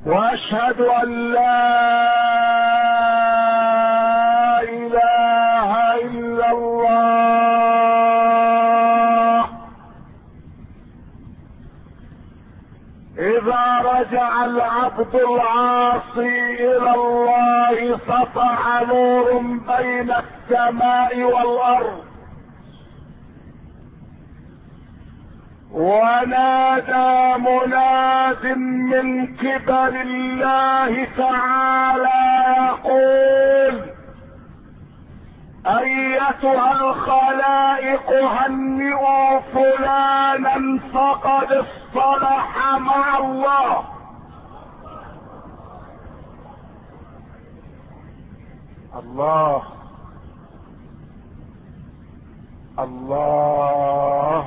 واشهد ان لا اله الا الله. اذا رجع العبد العاصي الى الله سطع نور بين السماء والارض، ونادى مناد من قبل الله تعالى يقول: ايتها الخلائق هنئوا فلانا فقد اصطلح مع الله. الله الله.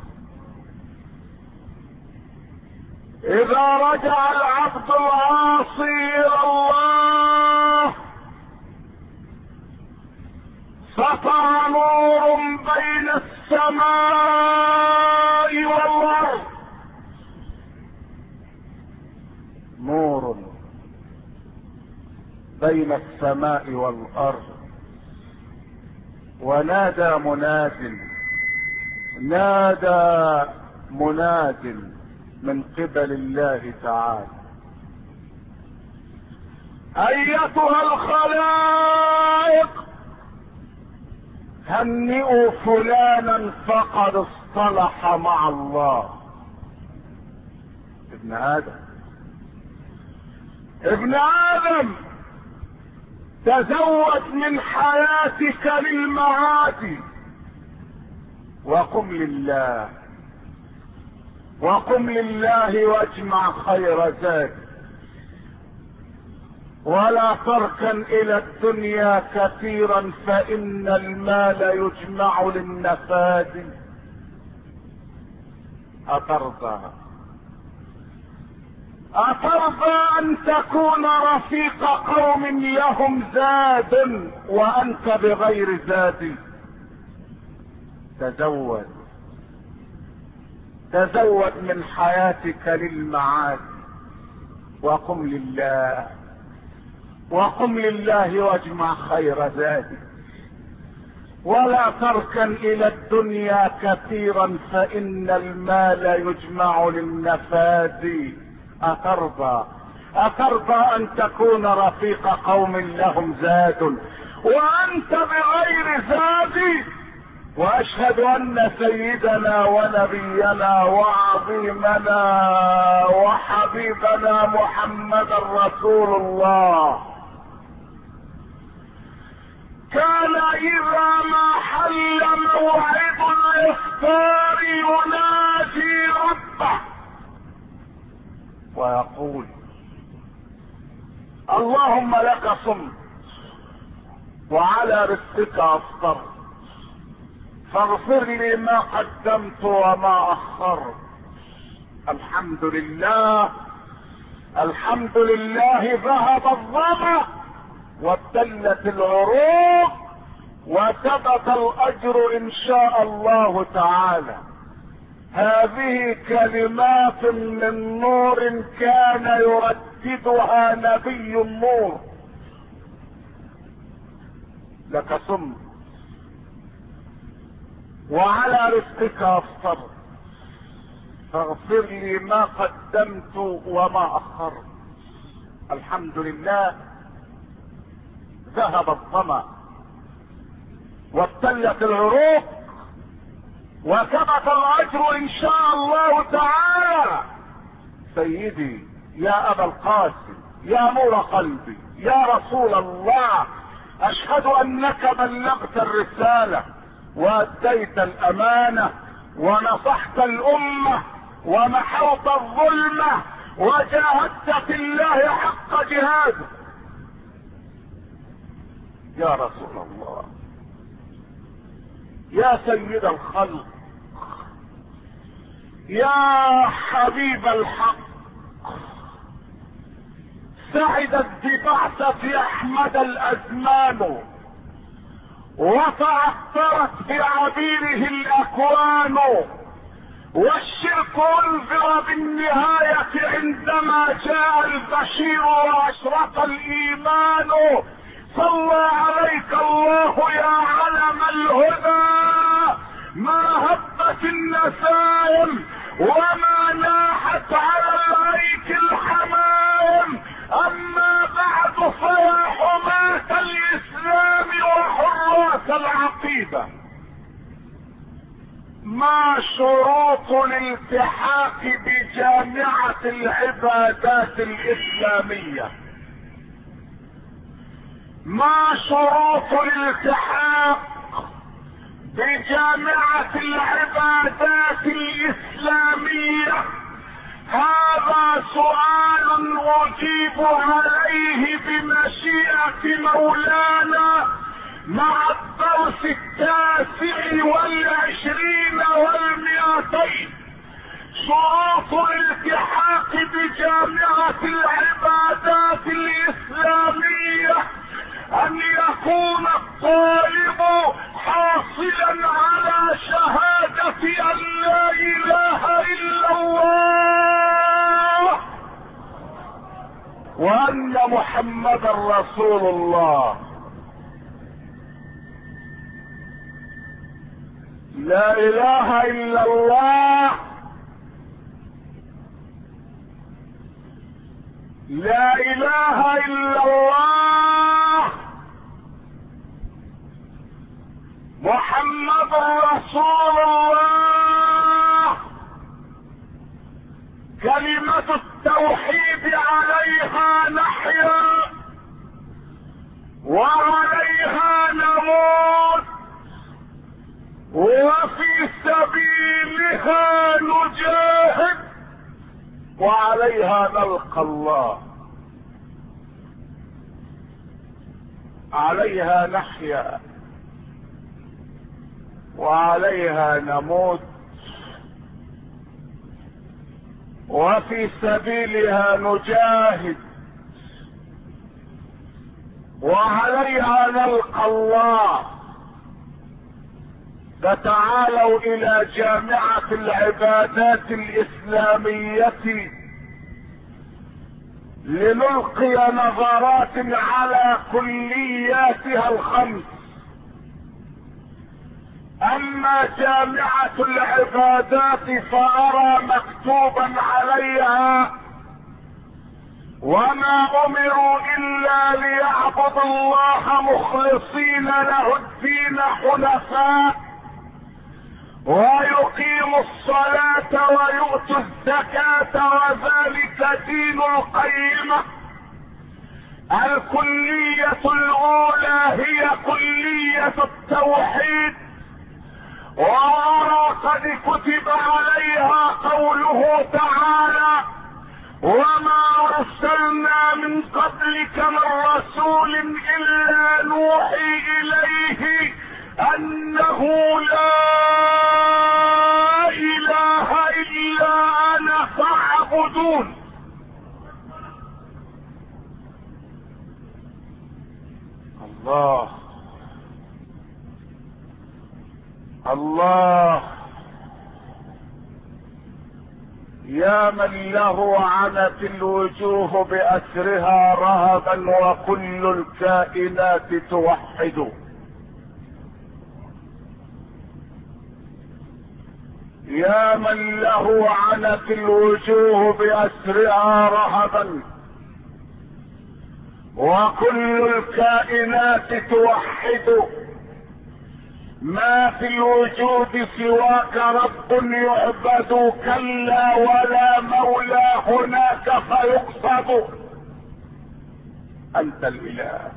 اذا رجع العبد العاصي الى الله سطع نور بين السماء والارض، نور بين السماء والارض. ونادى مناد من قبل الله تعالى: ايتها الخلائق هنئوا فلانا فقد اصطلح مع الله. ابن ادم تزود من حياتك للمعاد، وقم لله واجمع خير زاد، ولا تركن الى الدنيا كثيرا فان المال يجمع للنفاد. اترضى ان تكون رفيق قوم لهم زاد وانت بغير زاد؟ تزود من حياتك للمعاد، وقم لله واجمع خير زاد، ولا تركن الى الدنيا كثيرا فان المال يجمع للنفاد. اترضى ان تكون رفيق قوم لهم زاد وانت بغير زاد؟ واشهد ان سيدنا ونبينا وعظيمنا وحبيبنا محمدا رسول الله كان اذا ما حل موعد الافطار يناجي ربه ويقول: اللهم لك صمت وعلى رزقك افطرت فاغفر لي ما قدمت وما اخرت. الحمد لله ذهب الظمأ وابتلت العروق وثبت الاجر ان شاء الله تعالى. هذه كلمات من نور كان يرددها نبي النور. لك صمت وعلى رزقك افطرت فاغفر لي ما قدمت وما اخرت. الحمد لله ذهب الظمأ وابتلت العروق وثبت الاجر ان شاء الله تعالى. سيدي يا ابا القاسم، يا نور قلبي، يا رسول الله، اشهد انك بلغت الرسالة واديت الامانة ونصحت الامة ومحوت الظلمة وجاهدت في الله حق جهاده. يا رسول الله، يا سيد الخلق، يا حبيب الحق، سعدت ببعثة احمد الازمان وتعثرت بعبيره الاكوان والشرك انذر بالنهاية عندما جاء البشير واشرق الايمان. صلى عليك الله يا علم الهدى، ما هبت النسائم وما ناحت على الأيك الحمائم. اما بعد فيا حماة الاسلام وحراس العقيدة، ما شروط الالتحاق بجامعة العبادات الاسلامية؟ ما شروط الالتحاق بجامعة العبادات الاسلامية؟ هذا سؤال اجيب عليه بمشيئة مولانا مع الدرس 29 و200. شروط الالتحاق بجامعة العبادات الاسلامية: ان يكون الطالب حاصلا على شهادة ان لا اله الا الله وان محمدا رسول الله. لا اله الا الله، لا اله الا الله، محمد رسول الله. كلمة التوحيد عليها نحيا وعليها نموت، وفي سبيلها نجاهد وعليها نلقى الله. عليها نحيا وعليها نموت، وفي سبيلها نجاهد وعليها نلقى الله. فتعالوا الى جامعة العبادات الاسلامية لنلقي نظرات على كلياتها الخمس. اما جامعة العبادات فارى مكتوبا عليها: وما امروا الا ليعبدوا الله مخلصين له الدين حنفاء ويقيموا الصلاة ويؤتوا الزكاة وذلك دين القيمة. الكلية الاولى هي كلية التوحيد، وأرى قد كتب عليها قوله تعالى: وما ارسلنا من قبلك من رسول الا نوحي اليه انه لا اله الا انا فاعبدون. الله الله، يا من له عنت الوجوه بأسرها رهبا وكل الكائنات توحد. يا من له عنت الوجوه بأسرها رهبا وكل الكائنات توحد. ما في الوجود سواك رب يعبد، كلا ولا مولى هناك فيقصد. انت الاله،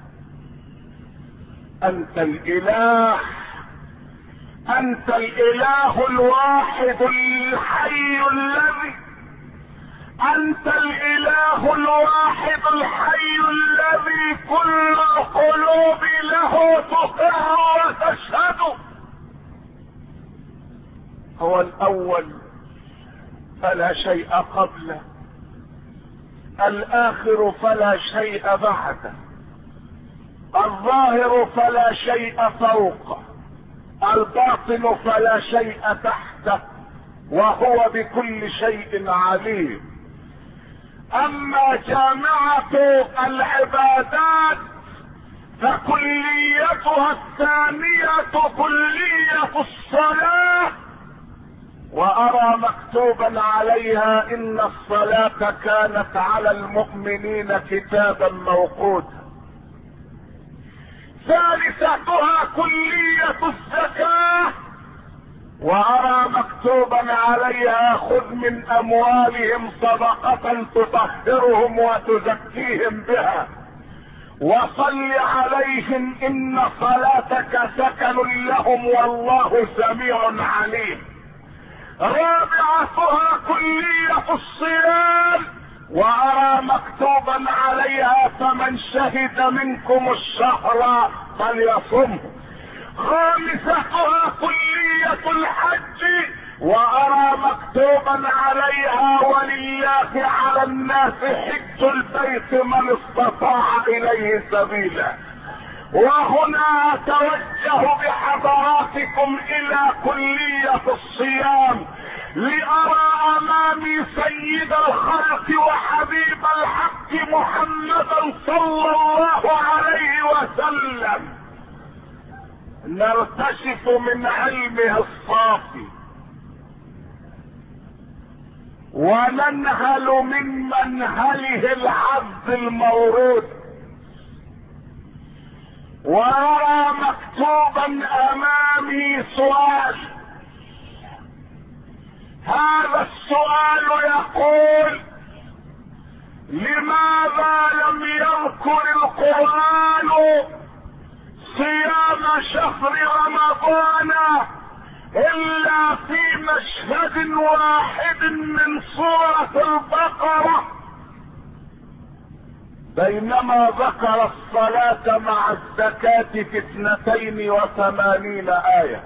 انت الاله، انت الاله الواحد الحي الذي، انت الاله الواحد الحي الذي كل القلوب له تطيع وتشهد. هو الاول فلا شيء قبله، الاخر فلا شيء بعده، الظاهر فلا شيء فوقه، الباطن فلا شيء تحته، وهو بكل شيء عليم. اما جامعة العبادات فكليتها الثانية كلية الصلاة، وارى مكتوبا عليها ان الصلاة كانت على المؤمنين كتابا موقوتا. ثالثتها كلية الزكاة، وارى مكتوبا عليها خذ من اموالهم صدقة تطهرهم وتزكيهم بها وصل عليهم ان صلاتك سكن لهم والله سميع عليم. رابعتها كلية الصيام، وارى مكتوبا عليها فمن شهد منكم الشهر فليصمه. خامستها كلية الحج، وارى مكتوبا عليها ولله على الناس حج البيت من استطاع اليه سبيلا. وهنا اتوجه بحضراتكم الى كلية الصيام لارى امامي سيد الخلق وحبيب الحق محمدا صلى الله عليه وسلم نرتشف من علمه الصافي وننهل من منهله العذب المورود. وارى مكتوبا امامي سؤال، هذا السؤال يقول: لماذا لم يذكر القرآن صيام شهر رمضان الا في مشهد واحد من سورة البقرة، بينما ذكر الصلاة مع الزكاة في 82 آية،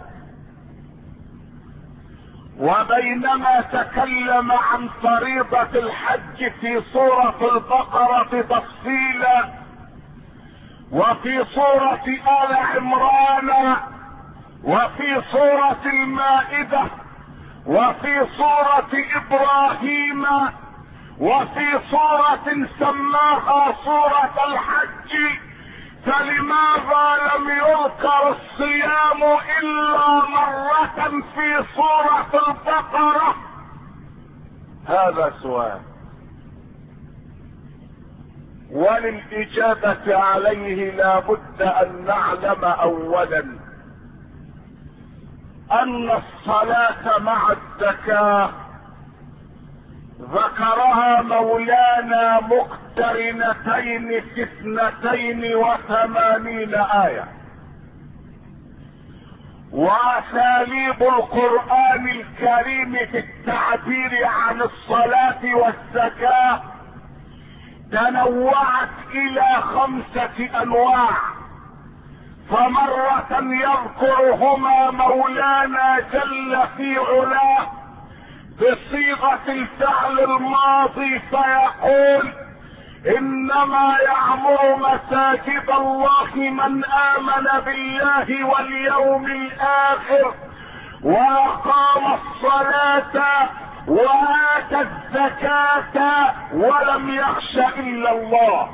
وبينما تكلم عن فريضة الحج في سورة البقرة تفصيلا، وفي سورة آل عمران، وفي سورة المائدة، وفي سورة إبراهيم، وفي سورة سماها سورة الحج، فلماذا لم يذكر الصيام إلا مرة في سورة البقرة؟ هذا سؤال، وللإجابة عليه لا بد أن نعلم أولا أن الصلاة مع الزكاة ذكرها مولانا مقترنتين في 82 آية، وأساليب القرآن الكريم في التعبير عن الصلاة والزكاة تنوعت إلى 5 أنواع، فمرة يذكرهما مولانا جل في علاه بصيغة الفعل الماضي فيقول: انما يعمر مساجد الله من امن بالله واليوم الاخر واقام الصلاة واتى الزكاة ولم يخش الا الله.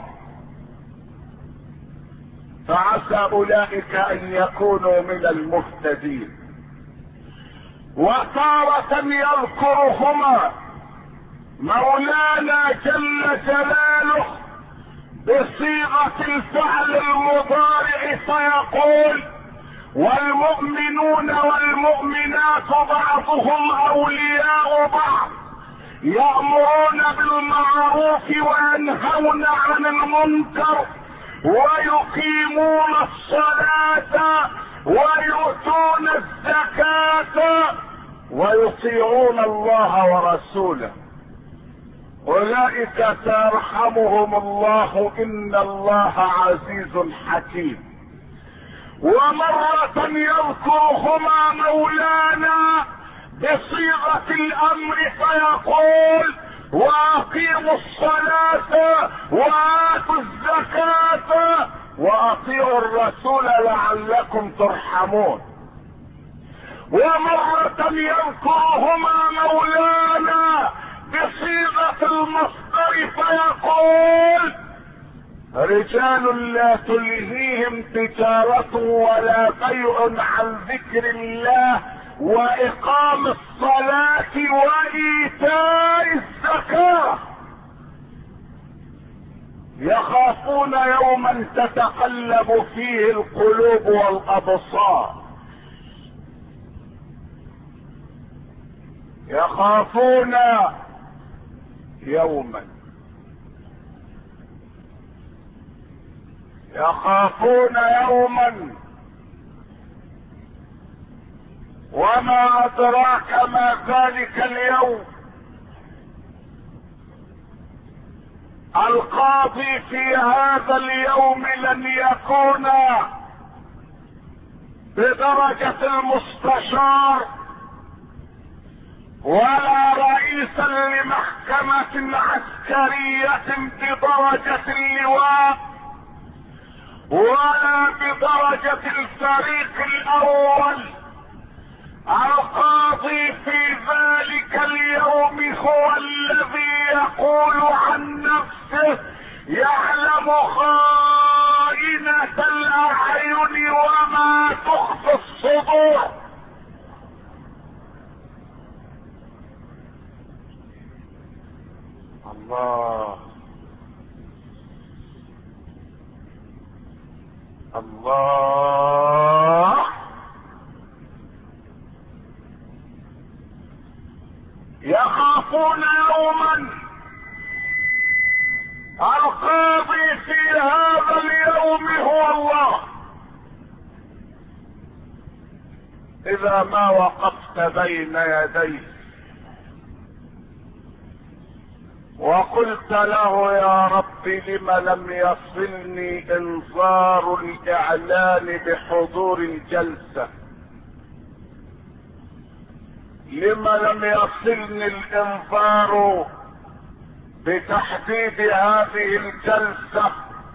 فعسى اولئك ان يكونوا من المهتدين. وتارة يذكرهما مولانا جل جلاله بصيغة الفعل المضارع فيقول: والمؤمنون والمؤمنات بعضهم اولياء بعض يأمرون بالمعروف وينهون عن المنكر ويقيمون الصلاة ويؤتون الزكاة ويطيعون الله ورسوله، اولئك سيرحمهم الله ان الله عزيز حكيم. ومرة يذكرهما مولانا بصيغة الامر فيقول: واقيموا الصلاة واتوا الزكاة واطيعوا الرسول لعلكم ترحمون. ومرة يذكرهما مولانا بصيغة المصدر فيقول رجال لا تلهيهم تجارة ولا بيع عن ذكر الله وإقام الصلاة وإيتاء الزكاة يخافون يوما تتقلب فيه القلوب والأبصار. يخافون يوما، يخافون يوما وما أدراك ما ذلك اليوم. القاضي في هذا اليوم لن يكون بدرجة المستشار ولا رئيسا لمحكمة عسكرية بدرجة اللواء ولا بدرجة الفريق الأول. القاضي في ذلك اليوم هو الذي يقول عن نفسه يعلم خائنة الأعين وما تخفي الصدور. الله الله. يخافون يوما، القاضي في هذا اليوم هو الله. إذا ما وقفت بين يديه وقلت له يا رب لم لم يصلني انذار الاعلان بحضور الجلسة، لم لم يصلني الانذار بتحديد هذه الجلسة،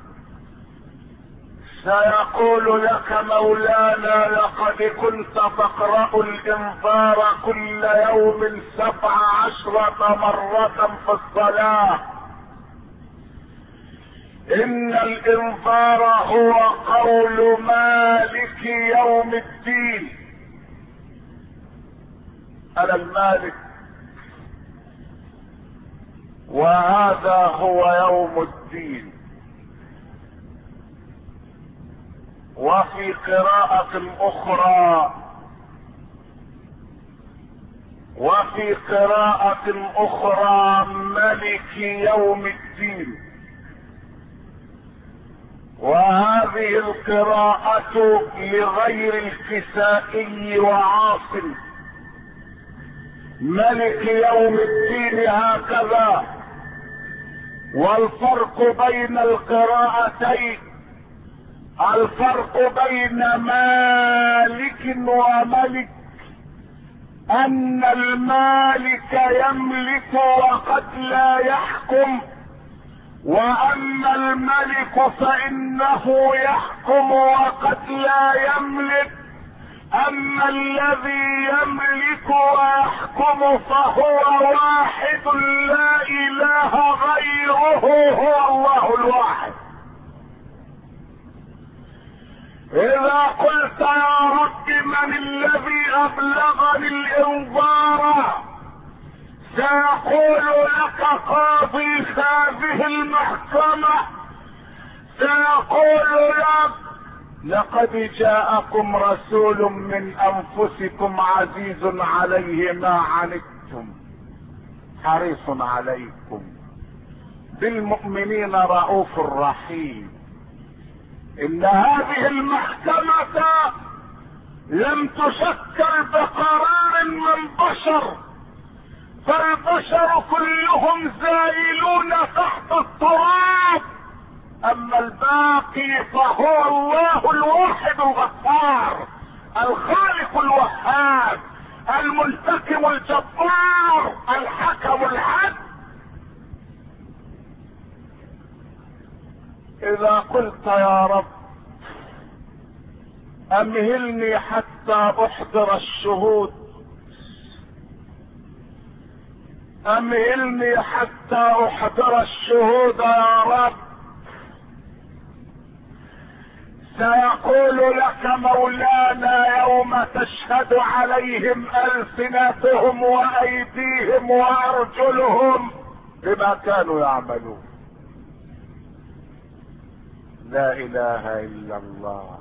سيقول لك مولانا لقد كنت تقرأ الانذار كل يوم 17 مرة في الصلاة. ان الانذار هو قول مالك يوم الدين. انا المالك وهذا هو يوم الدين. وفي قراءة أخرى ملك يوم الدين. وهذه القراءة لغير الكسائي وعاصم. ملك يوم الدين هكذا. والفرق بين القراءتين، الفرق بين مالك وملك ان المالك يملك وقد لا يحكم، واما الملك فانه يحكم وقد لا يملك. اما الذي يملك ويحكم فهو واحد لا اله غيره، هو الله الواحد. اذا قلت يا رب من الذي ابلغني الانذار، سيقول لك قاضي هذه المحكمة، سيقول لك لقد جاءكم رسول من انفسكم عزيز عليه ما عنتم حريص عليكم بالمؤمنين رؤوف رحيم. ان هذه المحكمة لم تشكل بقرار من بشر، فالبشر كلهم زائلون تحت التراب. اما الباقي فهو الله الواحد الغفار الخالق الوهاب المنتقم الجبار الحكم العدل. اذا قلت يا رب امهلني حتى احضر الشهود، امهلني حتى احضر الشهود يا رب. سيقول لك مولانا يوم تشهد عليهم ألسنتهم وأيديهم وأرجلهم بما كانوا يعملون. لا إله إلا الله.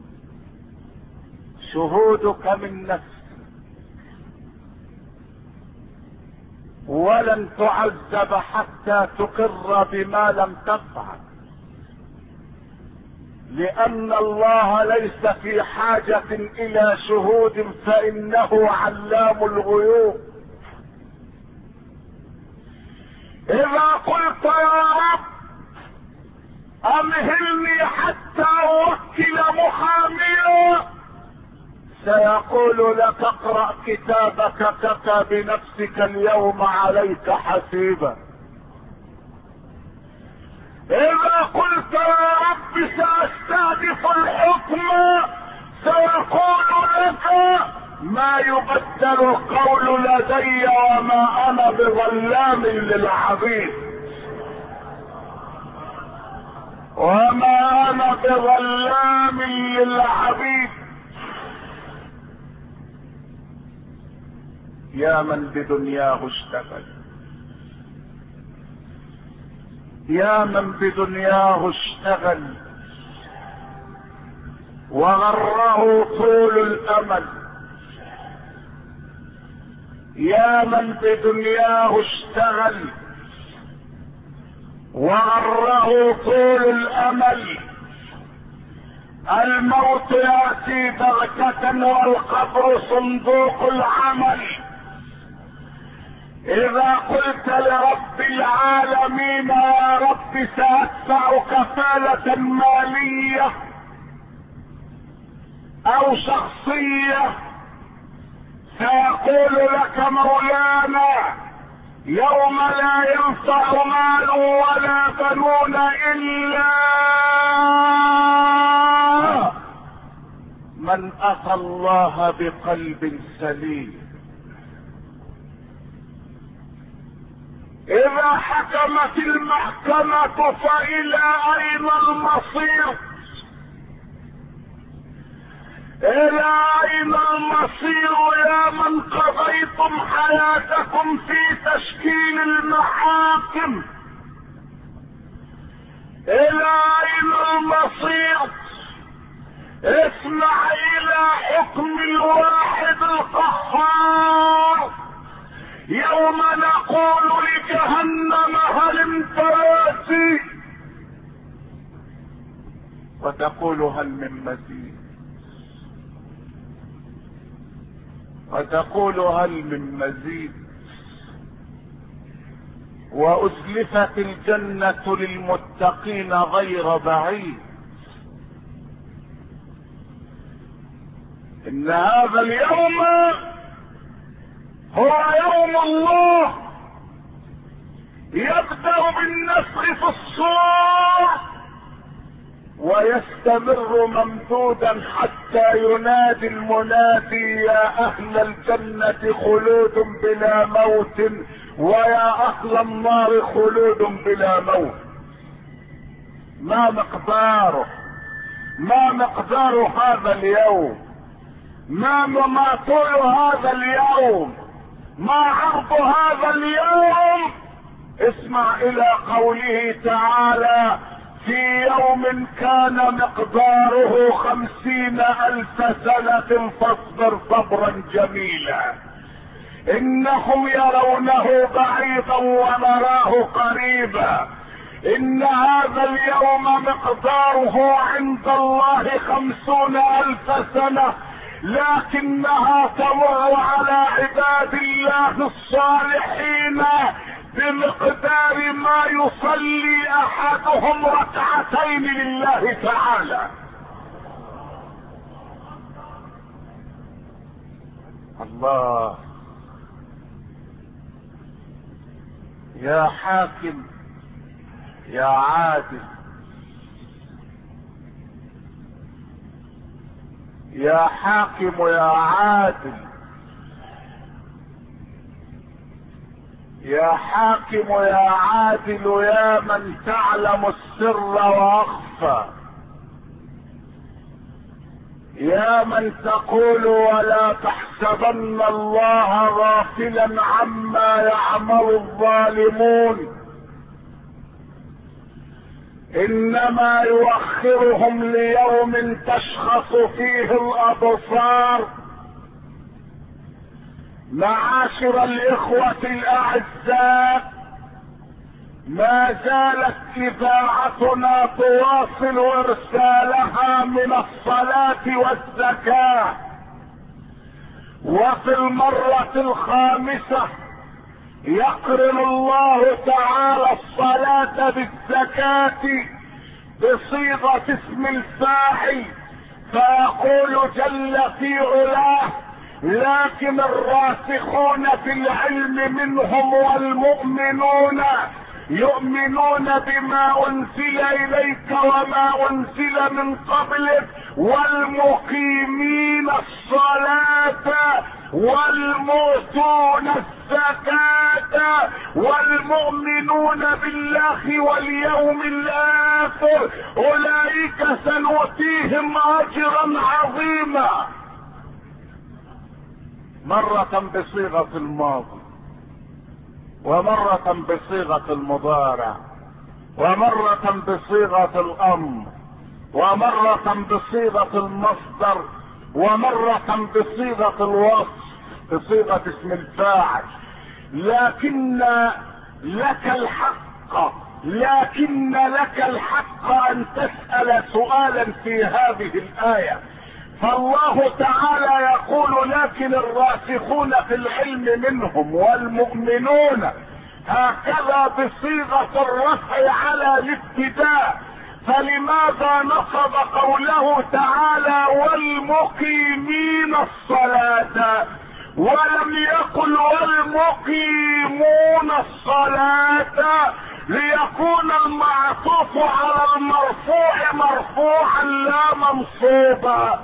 شهودك من نفسك، ولن تعذب حتى تقر بما لم تفعل، لأن الله ليس في حاجة إلى شهود، فإنه علام الغيوب. إذا قلت يا رب أمهلني حتى أوكل محاميا، سيقول لك اقرأ كتابك، كفى بنفسك اليوم عليك حسيبا. إذا قلت يا رب سأستهدف الحكم، سيقول لك ما يبدل القول لدي وما أنا بظلام للعبيد، وما أنا بظلام للعبيد. يا من بدنياه اشتغل، يا من بدنياه اشتغل وغره طول الامل، يا من بدنياه اشتغل وغره طول الامل. الموت ياتي بغتة والقبر صندوق العمل. اذا قلت لرب العالمين يا رب سأدفع كفالة مالية او شخصية، سيقول لك مولانا يوم لا ينفع مال ولا بنون الا من اتى الله بقلب سليم. اذا حكمت المحكمة فالى اين المصير؟ الى اين المصير يا من قضيتم حياتكم في تشكيل المحاكم؟ الى اين المصير؟ اسمع الى حكم الواحد القهار. يوم نقول لجهنم هل امتلأت، وتقول هل من مزيد، وتقول هل من مزيد. وأزلفت الجنة للمتقين غير بعيد. إن هذا اليوم هو يوم الله، يبدأ بالنفخ في الصور ويستمر ممدودا حتى ينادي المنادي يا اهل الجنة خلود بلا موت ويا اهل النار خلود بلا موت. ما مقداره؟ ما مقدار هذا اليوم؟ ما طول هذا اليوم؟ ما عرض هذا اليوم؟ اسمع الى قوله تعالى في يوم كان مقداره 50,000 سنة فاصبر صبرا جميلا. انهم يرونه بعيدا ونراه قريبا. ان هذا اليوم مقداره عند الله 50,000 سنة، لكنها تمر على عباد الله الصالحين بمقدار ما يصلي احدهم ركعتين لله تعالى. الله. يا حاكم يا عادل، يا حاكم يا عادل، يا حاكم يا عادل، يا من تعلم السر واخفى، يا من تقول ولا تحسبن الله غافلا عما يعمل الظالمون، انما يؤخرهم ليوم تشخص فيه الابصار. معاشر الاخوة الاعزاء، ما زالت اذاعتنا تواصل ارسالها من الصلاة والزكاة، وفي المرة الخامسة يقرن الله تعالى الصلاة بالزكاة بصيغة اسم الفاعل، فيقول جل في علاه: لكن الراسخون في العلم منهم والمؤمنون يؤمنون بما انزل اليك وما انزل من قبلك والمقيمين الصلاة والمؤتون الزكاة والمؤمنون بالله واليوم الاخر اولئك سنؤتيهم اجرا عظيما. مرة بصيغة الماضي، ومرة بصيغة المضارع، ومرة بصيغة الامر، ومرة بصيغة المصدر، ومرة بصيغة الوصف بصيغة اسم الفاعل. لكن لك الحق ان تسأل سؤالا في هذه الآية. فالله تعالى يقول: لكن الراسخون في العلم منهم والمؤمنون، هكذا بصيغة الرفع على الابتداء. فلماذا نصب قوله تعالى والمقيمين الصلاة ولم يقل والمقيمون الصلاة، ليكون المعطوف على المرفوع مرفوعا لا منصوبا،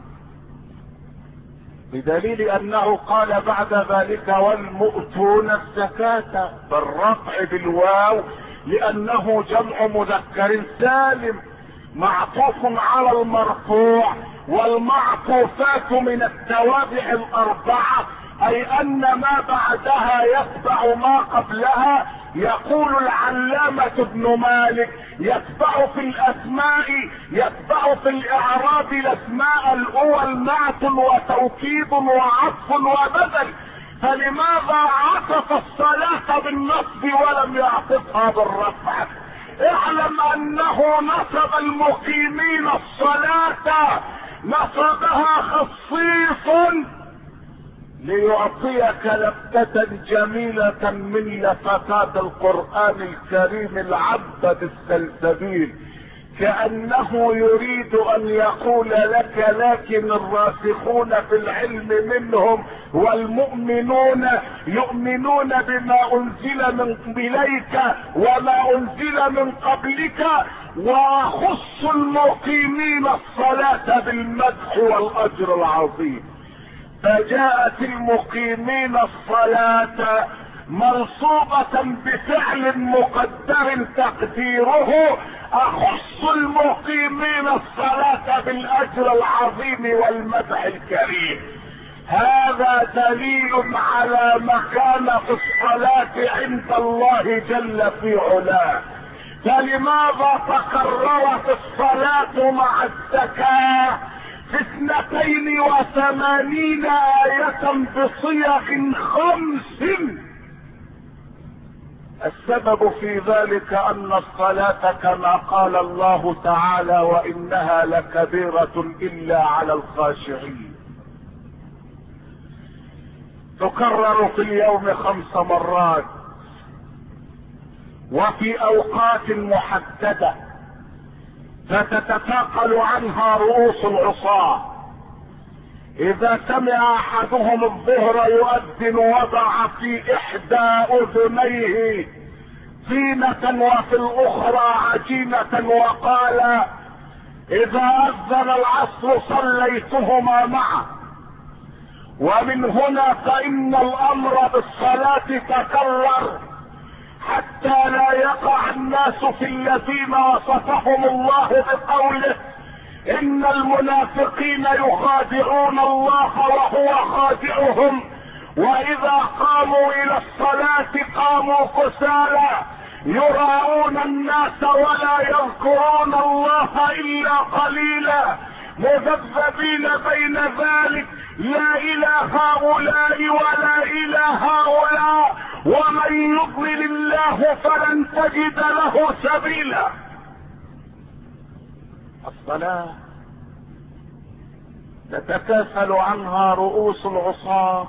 بدليل انه قال بعد ذلك والمؤتون الزكاة بالرفع بالواو، لانه جمع مذكر سالم معطوف على المرفوع. والمعطوفات من التوابع الاربعة، اي ان ما بعدها يتبع ما قبلها. يقول العلامة ابن مالك: يتبع في الاسماء، يتبع في الاعراب الاسماء الاول نعت وتوكيد وعطف وبدل. فلماذا عطف الصلاة بالنصب ولم يعطفها بالرفع؟ اعلم انه نصب المقيمين الصلاة، نصبها خصيص ليعطيك لفتة جميلة من لفتات القرآن الكريم العبد السلسبيل، كأنه يريد ان يقول لك: لكن الراسخون في العلم منهم والمؤمنون يؤمنون بما انزل من اليك وما انزل من قبلك، واخص المقيمين الصلاة بالمدح والاجر العظيم. فجاءت المقيمين الصلاة منصوبة بفعل مقدر تقديره اخص المقيمين الصلاة بالاجر العظيم والمدح الكريم. هذا دليل على مكانة الصلاة عند الله جل في علاه. فلماذا تكررت الصلاة مع الزكاة في 82 آية بصيغ 5؟ السبب في ذلك ان الصلاة كما قال الله تعالى: وانها لكبيرة الا على الخاشعين. تكرر في اليوم 5 مرات وفي اوقات محددة، فتتثاقل عنها رؤوس العصاة. اذا سمع احدهم الظهر يؤذن وضع في احدى اذنيه طينة وفي الاخرى عجينة وقال: اذا اذن العصر صليتهما معا. ومن هنا فان الامر بالصلاة تكرر حتى لا يقع الناس في الذين وصفهم الله بقوله ان المنافقين يخادعون الله وهو خادعهم واذا قاموا الى الصلاة قاموا كسالى يراءون الناس ولا يذكرون الله الا قليلا مذبذبين بين ذلك لا الى هؤلاء ولا الى هؤلاء ومن يضلل الله فلن تجد له سبيلا. الصلاة تتكاسل عنها رؤوس العصاة.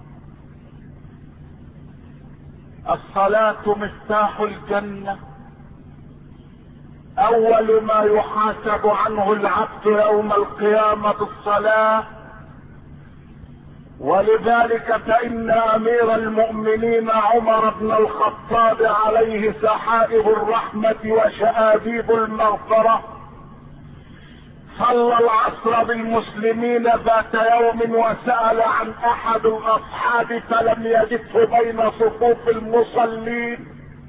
الصلاة مفتاح الجنة، اول ما يحاسب عنه العبد يوم القيامة الصلاة. ولذلك فان امير المؤمنين عمر بن الخطاب عليه سحائب الرحمة وشآبيب المغفرة صلى العصر بالمسلمين ذات يوم وسأل عن احد الاصحاب فلم يجده بين صفوف المصلين،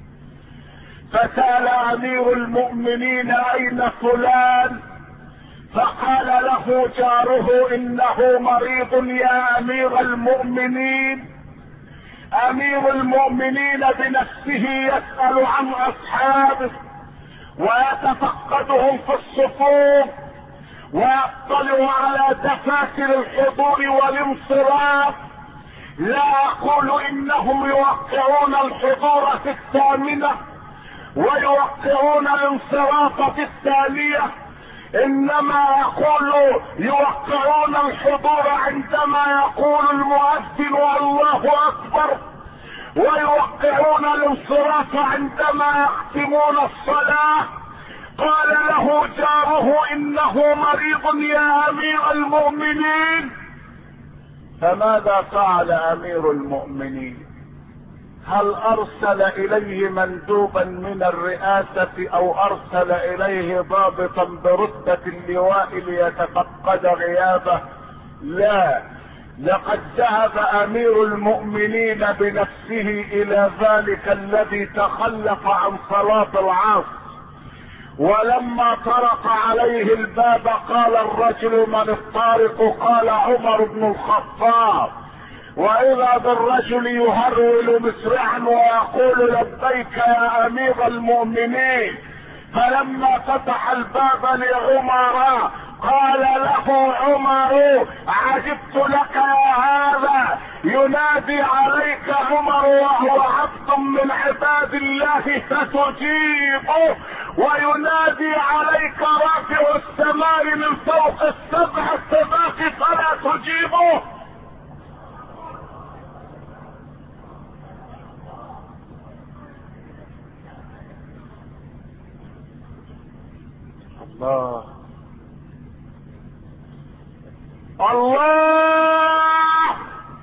فسأل امير المؤمنين اين فلان؟ فقال له جاره انه مريض يا امير المؤمنين. امير المؤمنين بنفسه يسأل عن اصحابه ويتفقدهم في الصفوف ويطلع على دفاتر الحضور والانصراف. لا اقول انهم يوقعون الحضور في الثامنة ويوقعون الانصراف في الثانية، انما يقول يوقعون الحضور عندما يقول المؤذن الله اكبر، ويوقعون الانصراف عندما يختمون الصلاة. قال له جاره انه مريض يا امير المؤمنين. فماذا فعل امير المؤمنين؟ هل ارسل اليه مندوبا من الرئاسة او ارسل اليه ضابطا برتبة اللواء ليتفقد غيابه؟ لا، لقد ذهب امير المؤمنين بنفسه الى ذلك الذي تخلف عن صلاة العصر، ولما طرق عليه الباب قال الرجل من الطارق؟ قال عمر بن الخطاب. واذا بالرجل يهرول مسرعا ويقول لبيك يا امير المؤمنين. فلما فتح الباب لعمر قال له عمر عجبت لك يا هذا، ينادي عليك عمر وهو عبد من عباد الله فتجيبه، وينادي عليك رافع السماء من فوق السبع السماوات فلا تجيبه. الله الله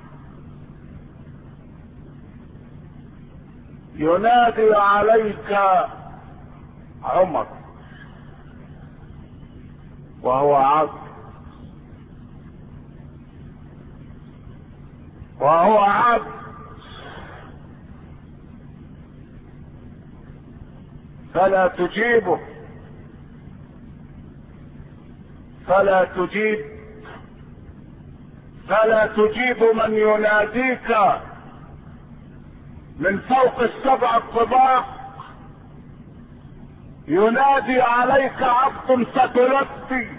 ينادي عليك عمر وهو عبد فلا تجيبه، فلا تجيب من يناديك من فوق السبع الطباق. ينادي عليك عبد فتلبي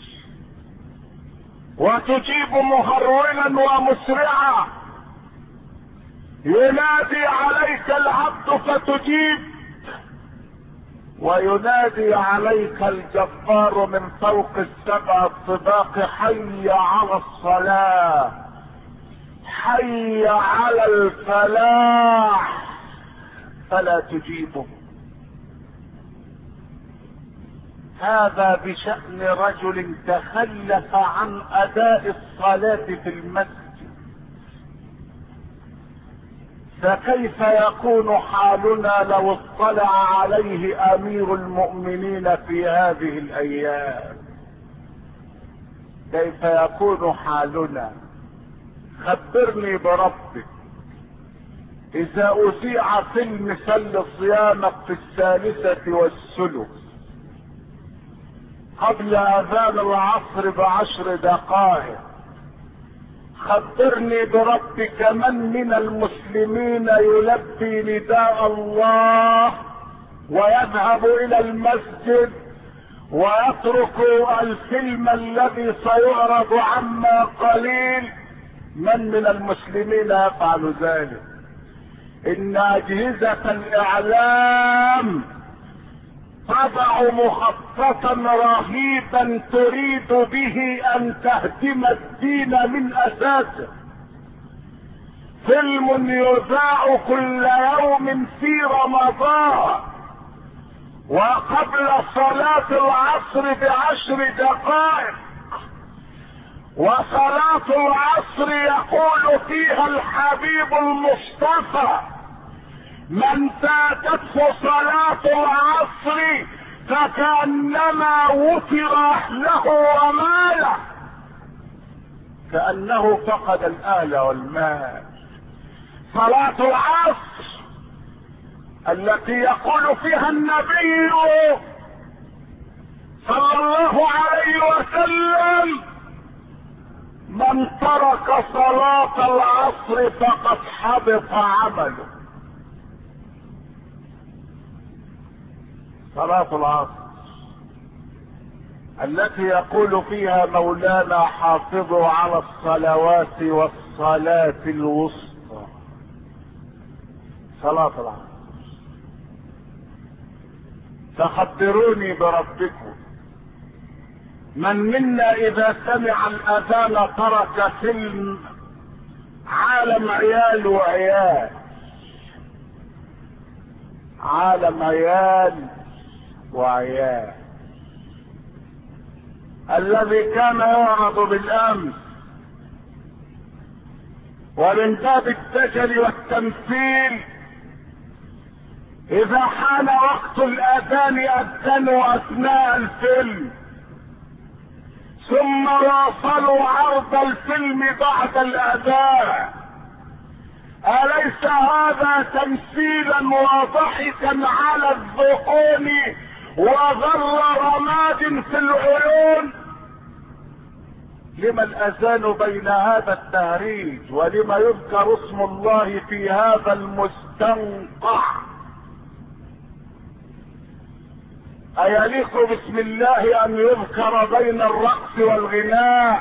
وتجيب مهرولا ومسرعا. ينادي عليك العبد فتجيب، وينادي عليك الجبار من فوق السبع الطباق حي على الصلاة، حي على الفلاح، فلا تجيبه. هذا بشأن رجل تخلف عن اداء الصلاة في المسجد، فكيف يكون حالنا لو اطلع عليه امير المؤمنين في هذه الايام؟ كيف يكون حالنا؟ خبرني بربك. اذا اذيع فيلم سل صيامك في 1:03 قبل اذان العصر ب10 دقائق، خبرني بربك من المسلمين يلبي نداء الله ويذهب الى المسجد ويترك الفيلم الذي سيعرض عما قليل؟ من المسلمين يفعل ذلك؟ ان اجهزة الاعلام تضع مخططا رهيبا تريد به ان تهدم الدين من اساسه. فيلم يذاع كل يوم في رمضان وقبل صلاة العصر ب10 دقائق، وصلاة العصر يقول فيها الحبيب المصطفى: من فاتته صلاة العصر فكأنما وتر أهله وماله، كأنه فقد الأهل والمال. صلاة العصر التي يقول فيها النبي صلى الله عليه وسلم: من ترك صلاة العصر فقد حبط عمله. صلاة العصر التي يقول فيها مولانا: حافظوا على الصلوات والصلاة الوسطى. صلاة العصر. فخبروني بربكم، من منا اذا سمع الاذان ترك فيلم عالم عيال وعيال، عالم عيال وعيال الذي كان يعرض بالامس، ومن باب الدجل والتمثيل اذا حان وقت الاذان اذنوا اثناء الفيلم ثم واصلوا عرض الفيلم بعد الاذان. أليس هذا تمثيلا وضحكا على الذقون وغر رماد في العيون؟ لما الاذان بين هذا التهريج؟ ولما يذكر اسم الله في هذا المستنقع؟ أيليق باسم الله ان يذكر بين الرقص والغناء؟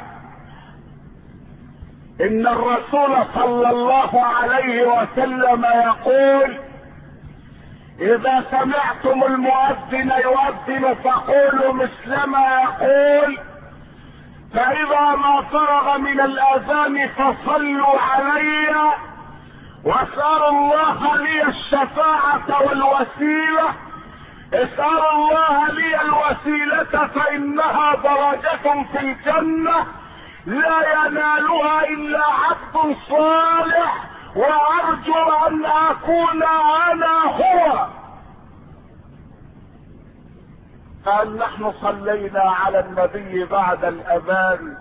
ان الرسول صلى الله عليه وسلم يقول: اذا سمعتم المؤذن يؤذن فقولوا مثل ما يقول، فاذا ما فرغ من الاذان فصلوا علي واسألوا الله لي الشفاعة والوسيلة. اسألوا الله لي الوسيلة فانها درجة في الجنة لا ينالها الا عبد صالح، وارجو ان اكون انا هو. قال: نحن صلينا على النبي بعد الاذان،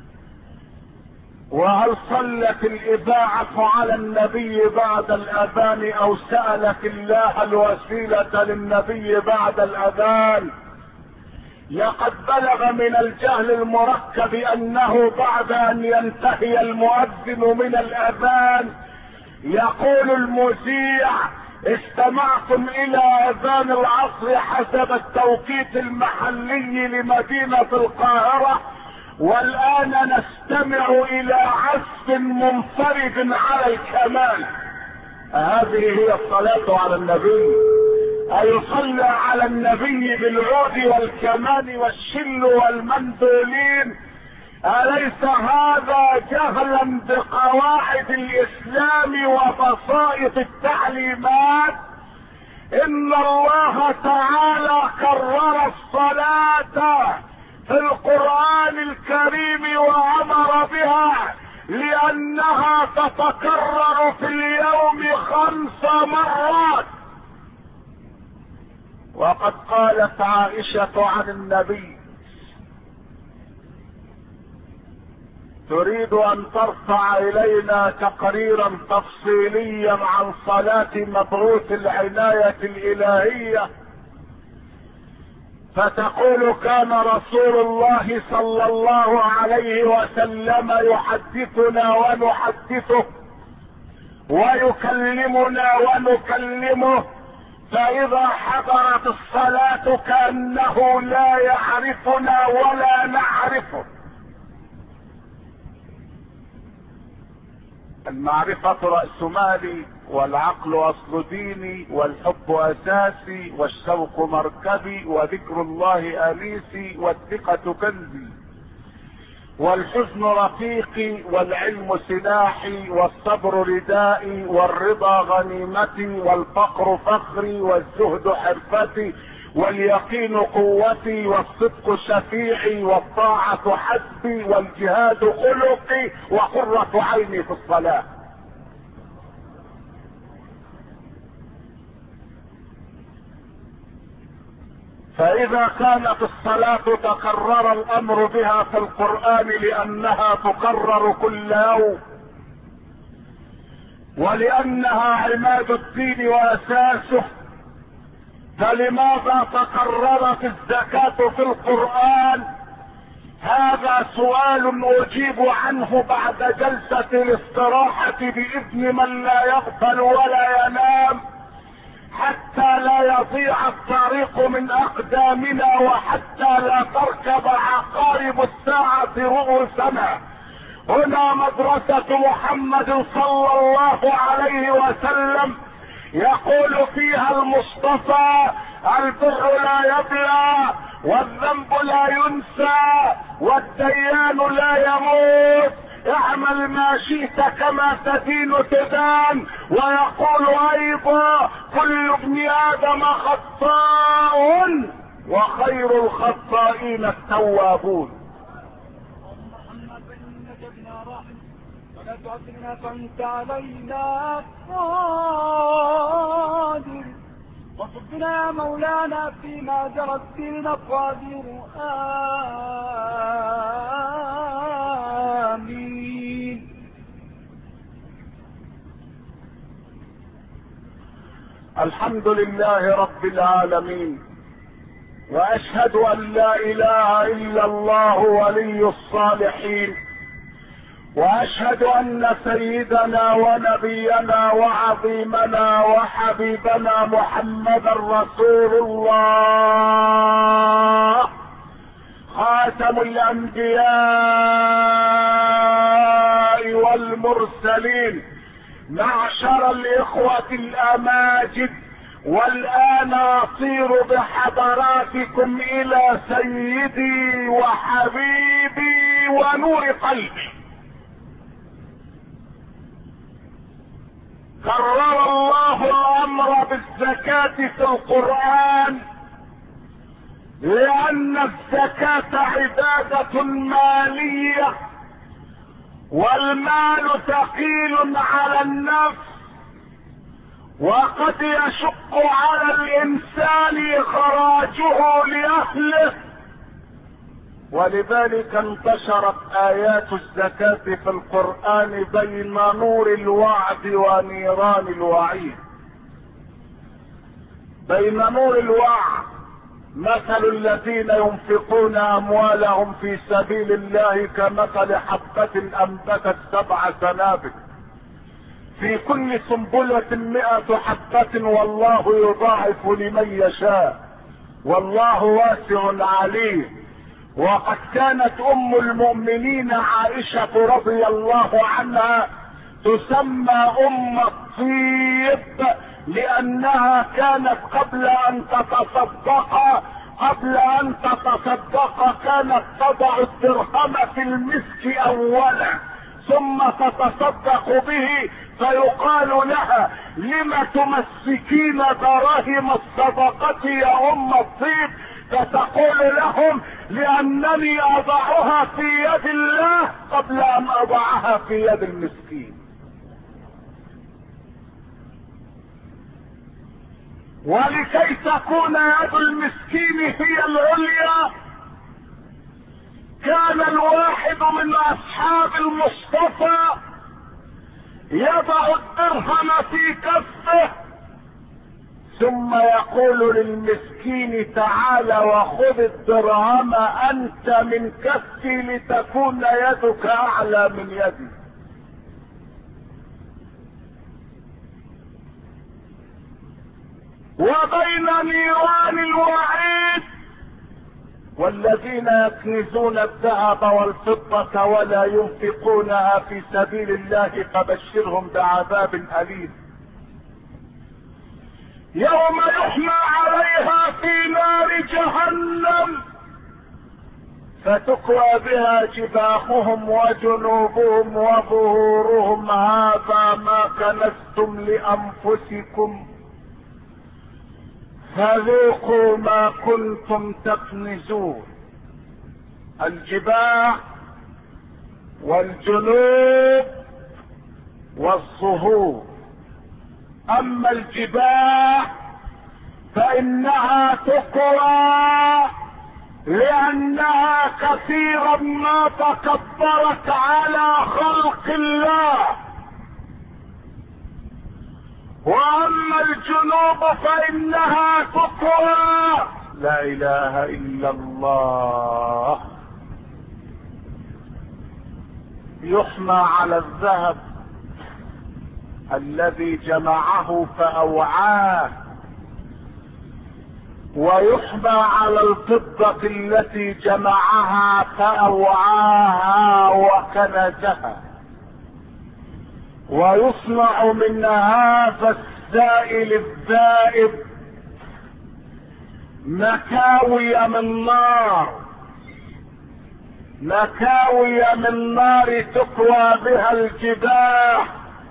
وهل صلت الاذاعة على النبي بعد الاذان او سألت الله الوسيلة للنبي بعد الاذان؟ لقد بلغ من الجهل المركب انه بعد ان ينتهي المؤذن من الاذان يقول المذيع: استمعتم الى اذان العصر حسب التوقيت المحلي لمدينة القاهرة، والان نستمع الى عزف منفرد على الكمان. هذه هي الصلاة على النبي؟ أيصلى على النبي بالعود والكمان والشل والمندولين؟ أليس هذا جهلا بقواعد الإسلام وبسائط التعليمات؟ إن الله تعالى كرر الصلاة في القرآن الكريم وأمر بها لأنها تتكرر في اليوم مرات. وقد قالت عائشة عن النبي: تريد ان ترفع الينا تقريرا تفصيليا عن صلاة مبعوث العناية الالهية، فتقول كان رسول الله صلى الله عليه وسلم يحدثنا ونحدثه ويكلمنا ونكلمه، فاذا حضرت الصلاة كأنه لا يعرفنا ولا نعرفه. المعرفة رأس مالي، والعقل اصل ديني، والحب اساسي، والشوق مركبي، وذكر الله انيسي، والثقة كنزي، والحزن رفيقي، والعلم سلاحي، والصبر ردائي، والرضا غنيمتي، والفقر فخري، والزهد حرفتي، واليقين قوتي، والصدق شفيعي، والطاعة حسبي، والجهاد خلقي، وقرة عيني في الصلاة. فإذا كانت الصلاة تكرر الأمر بها في القرآن لأنها تكرر كل يوم، ولأنها عماد الدين وأساسه، فلماذا تكررت الزكاة في القرآن؟ هذا سؤال أجيب عنه بعد جلسة الاستراحة بإذن من لا يغفل ولا ينام، حتى لا يضيع الطريق من أقدامنا، وحتى لا تركب عقارب الساعة رؤوسنا. هنا مدرسة محمد صلى الله عليه وسلم، يقول فيها المصطفى: البر لا يبلى، والذنب لا ينسى، والديان لا يموت، اعمل ما شئت كما تدين تدان. ويقول ايضا: كل ابن ادم خطاء، وخير الخطائين التوابون. ولا تعذبنا فانت علينا قادر، وصدنا يا مولانا فيما جرت به المقادير. آمين. الحمد لله رب العالمين، واشهد ان لا اله الا الله ولي الصالحين، واشهد ان سيدنا ونبينا وعظيمنا وحبيبنا محمدا رسول الله، خاتم الانبياء والمرسلين. معشر الاخوة الاماجد، والان اصير بحضراتكم الى سيدي وحبيبي ونور قلبي. قرر الله الامر بالزكاة في القرآن لان الزكاة عبادة مالية، والمال ثقيل على النفس، وقد يشق على الانسان اخراجه لاهله، ولذلك انتشرت ايات الزكاة في القرآن بين نور الوعد ونيران الوعيد. بين نور الوعد مثل الذين ينفقون اموالهم في سبيل الله كمثل حبة انبتت 7 سنابل، في كل سنبلة 100 حبة، والله يضاعف لمن يشاء، والله واسع عليم. وقد كانت ام المؤمنين عائشة رضي الله عنها تسمى ام الطيب، لانها كانت قبل ان تتصدق كانت تضع الدرهم في المسك اولا ثم تتصدق به، فيقال لها: لم تمسكين دراهم الصدقة يا ام الطيب؟ فتقول لهم: لانني اضعها في يد الله قبل ان اضعها في يد المسكين. ولكي تكون يد المسكين هي العليا كان الواحد من اصحاب المصطفى يضع الدرهم في كفه ثم يقول للمسكين تعال وخذ الدرهم انت من كفي لتكون يدك اعلى من يدي. وبين نيران الوعيد والذين يكنزون الذهب والفضة ولا ينفقونها في سبيل الله فبشرهم بعذاب أليم يوم يحمى عليها في نار جهنم فتكوى بها جباههم وجنوبهم وظهورهم هذا ما كنزتم لأنفسكم فذوقوا ما كنتم تكنزون. الجباه والجنوب والظهور. اما الجباه فانها تقوى لانها كثيرا ما تكبرت على خلق الله، واما الجنوب فانها تقوى لا اله الا الله. يحمى على الذهب الذي جمعه فاوعاه ويحمى على الفضة التي جمعها فاوعاها وكنزها ويصنع من هذا السائل الذائب مكاوي من نار، مكاوي من نار تكوى بها الجباه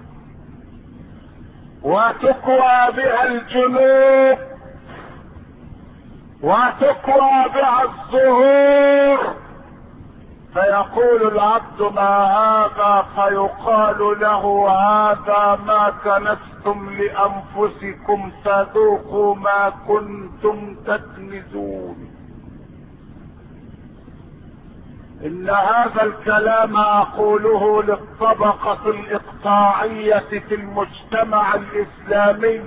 وتكوى بها الجنوب وتكوى بها الظهور. فيقول العبد ما هذا فيقال له هذا ما كنزتم لانفسكم فذوقوا ما كنتم تكنزون. ان هذا الكلام اقوله للطبقة الاقطاعية في المجتمع الاسلامي،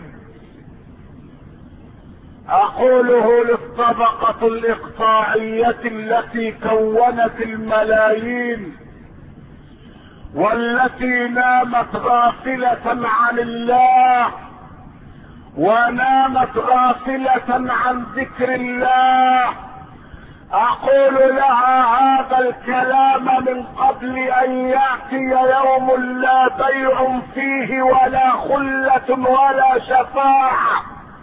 اقوله للطبقة الاقطاعية التي كونت الملايين والتي نامت غافلة عن الله ونامت غافلة عن ذكر الله. اقول لها هذا الكلام من قبل ان ياتي يوم لا بيع فيه ولا خلة ولا شفاعة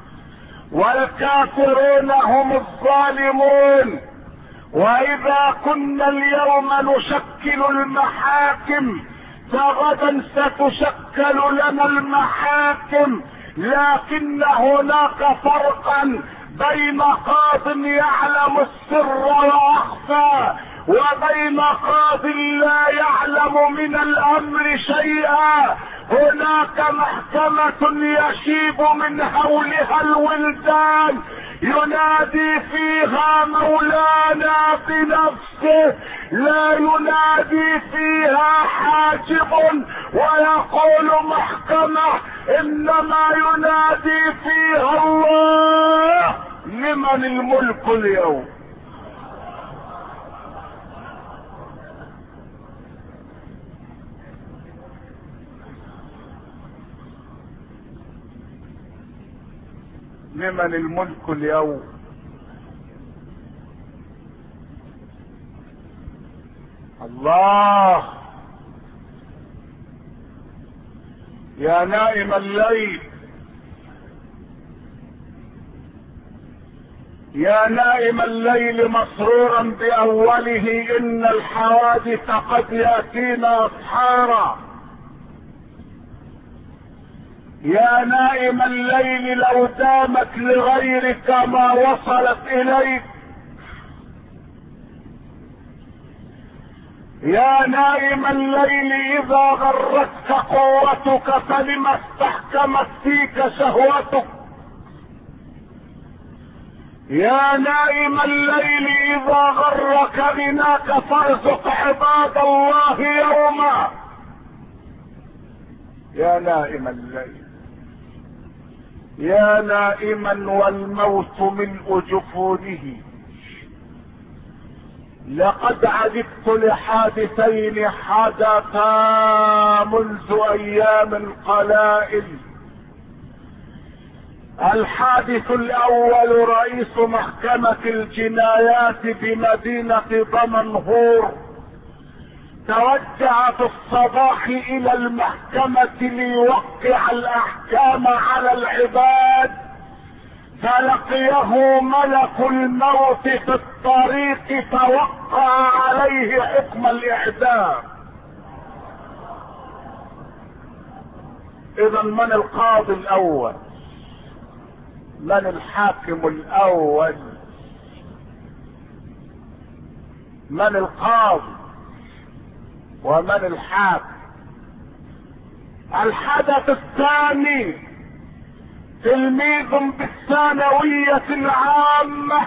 والكافرون هم الظالمون. واذا كنا اليوم نشكل المحاكم فغدا ستشكل لنا المحاكم، لكن هناك فرقا بين قاض يعلم السر واخفى وبين قاض لا يعلم من الامر شيئا. هناك محكمة يشيب من هولها الولدان ينادي فيها مولانا بنفسه، لا ينادي فيها حاجب ويقول محكمة، انما ينادي فيها الله. لمن الملك اليوم؟ لمن الملك اليوم؟ الله. يا نائم الليل، يا نائم الليل مسرورا باوله، ان الحوادث قد ياتينا اصحارا. يا نائم الليل لو دامت لغيرك ما وصلت اليك. يا نائم الليل اذا غرتك قوتك فلما استحكمت فيك شهوتك. يا نائم الليل اذا غرك غناك فارزق عباد الله يوما. يا نائم الليل، يا نائما والموت ملء جفونه، لقد عجبت لحادثين حدثا منذ ايام قلائل. الحادث الاول رئيس محكمة الجنايات بمدينة دمنهور توجه في الصباح الى المحكمة ليوقع الاحكام على العباد، فلقيه ملك الموت في الطريق فوقع عليه حكم الاعدام. اذا من القاضي الاول؟ من الحاكم الاول؟ من القاضي ومن الحاكم؟ الحدث الثاني تلميذ بالثانوية العامة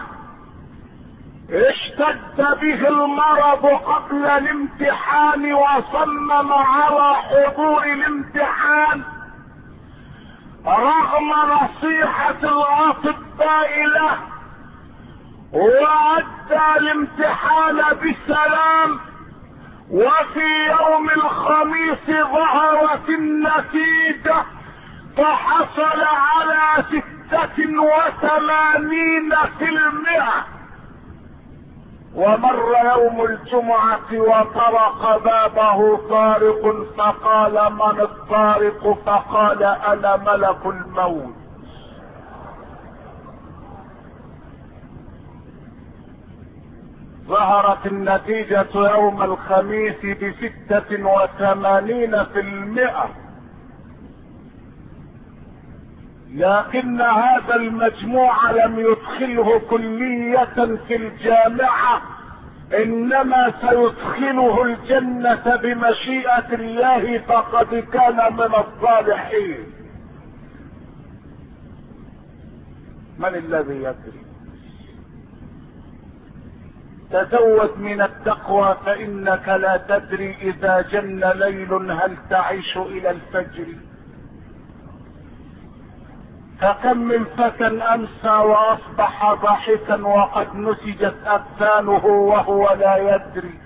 اشتد به المرض قبل الامتحان وصمم على حضور الامتحان رغم نصيحة الاطباء له، وأدى الامتحان بسلام. وفي يوم الخميس ظهرت النتيجة فحصل على 86%. ومر يوم الجمعة وطرق بابه طارق فقال من الطارق؟ فقال انا ملك الموت. ظهرت النتيجة يوم الخميس ب86%، لكن هذا المجموع لم يدخله كلية في الجامعة، انما سيدخله الجنة بمشيئة الله، فقد كان من الصالحين. من الذي يدري؟ تزود من التقوى فانك لا تدري اذا جن ليل هل تعيش الى الفجر. فكم من فتى امسى واصبح ضاحكا وقد نسجت اكفانه وهو لا يدري.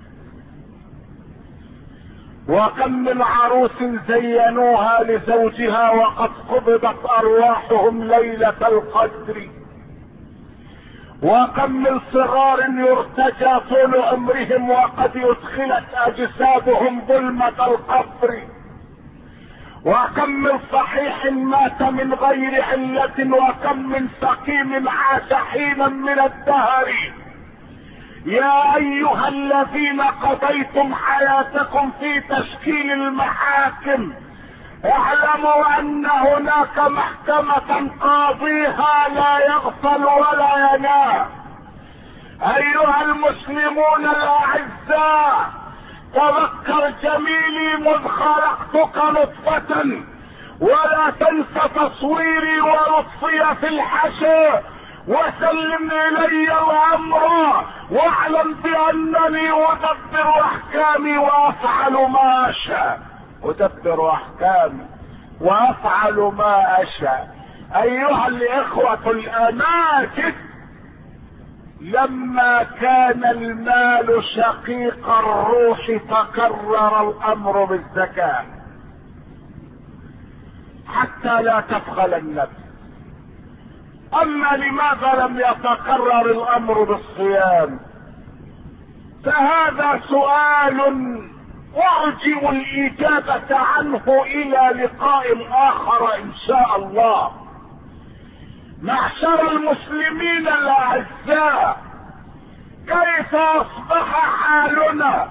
وكم من عروس زينوها لزوجها وقد قبضت ارواحهم ليلة القدر. وكم من صغار يرتجى طول عمرهم وقد ادخلت اجسادهم ظلمة القبر. وكم من صحيح مات من غير علة، وكم من سقيم عاش حينا من الدهر. يا ايها الذين قضيتم حياتكم في تشكيل المحاكم اعلموا ان هناك محكمة قاضيها لا يغفل ولا ينام. ايها المسلمون الاعزاء، تذكر جميلي مذ خلقتك نطفة، ولا تنس تصويري ولطفي في الحشر، وسلم الي الامر واعلم بانني ادبر احكامي وافعل ما اشاء. ادبر احكامي وافعل ما اشاء. ايها الاخوة الاماجد، لما كان المال شقيق الروح تكرر الامر بالزكاة حتى لا تبخل النفس. اما لماذا لم يتكرر الامر بالصيام؟ فهذا سؤال وارجو الاجابة عنه الى لقاء اخر ان شاء الله. معشر المسلمين الاعزاء، كيف اصبح حالنا؟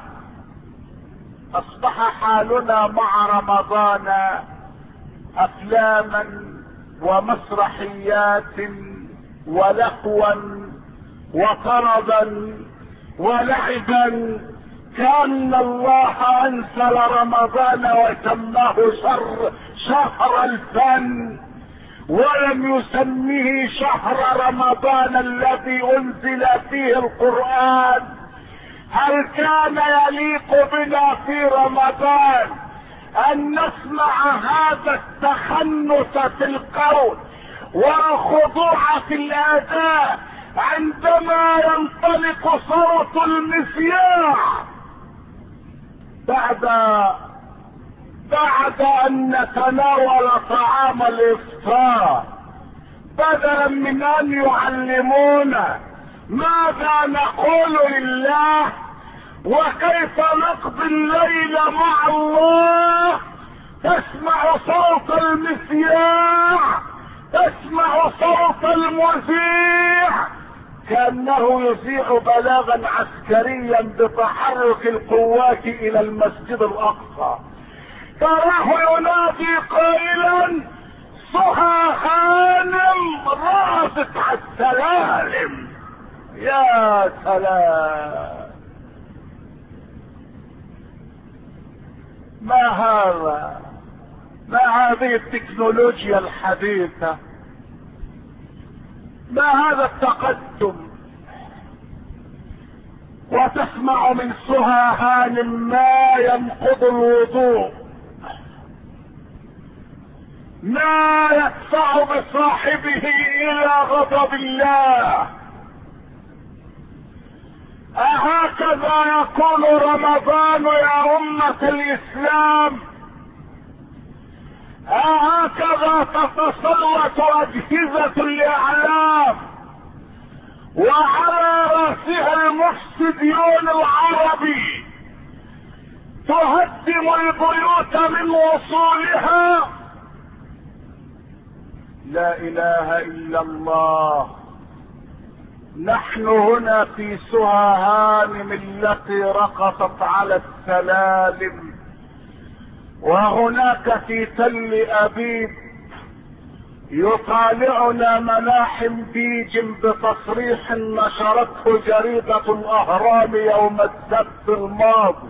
اصبح حالنا مع رمضان افلاما ومسرحيات ولهوا وطربا ولعبا، كأن الله انزل رمضان وسماه شهر الفن. ولم يسميه شهر رمضان الذي انزل فيه القرآن. هل كان يليق بنا في رمضان ان نسمع هذا التخنث في القول والخضوع في الاداء عندما ينطلق صوت المذياع بعد ان نتناول طعام الافطار، بدلا من ان يعلمونا ماذا نقول لله وكيف نقضي الليل مع الله. تسمع صوت المذياع، تسمع صوت المذيع كأنه يذيع بلاغا عسكريا بتحرك القوات الى المسجد الاقصى. تراه ينادي قائلا: سهى هانم راست على السلالم. يا سلام، ما هذا؟ ما هذه التكنولوجيا الحديثة؟ ما هذا التقدم؟ وتسمع من سهى هانم ما ينقض الوضوء، ما يدفع بصاحبه الى غضب الله. أهكذا يكون رمضان يا أمة الإسلام؟ أهكذا تتسلط أجهزة الإعلام وعلى رأسها المفسدون العربي تهدم البيوت من وصولها؟ لا إله إلا الله. نحن هنا في سهى هانم التي رقصت على السلالم، وهناك في تل أبيب يطالعنا ملاحم بيج بتصريح نشرته جريدة الأهرام يوم السبت الماضي.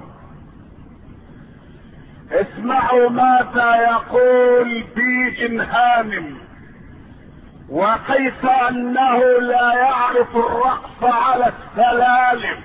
اسمعوا ماذا يقول بيج هانم، وكيف انه لا يعرف الرقص على السلالم.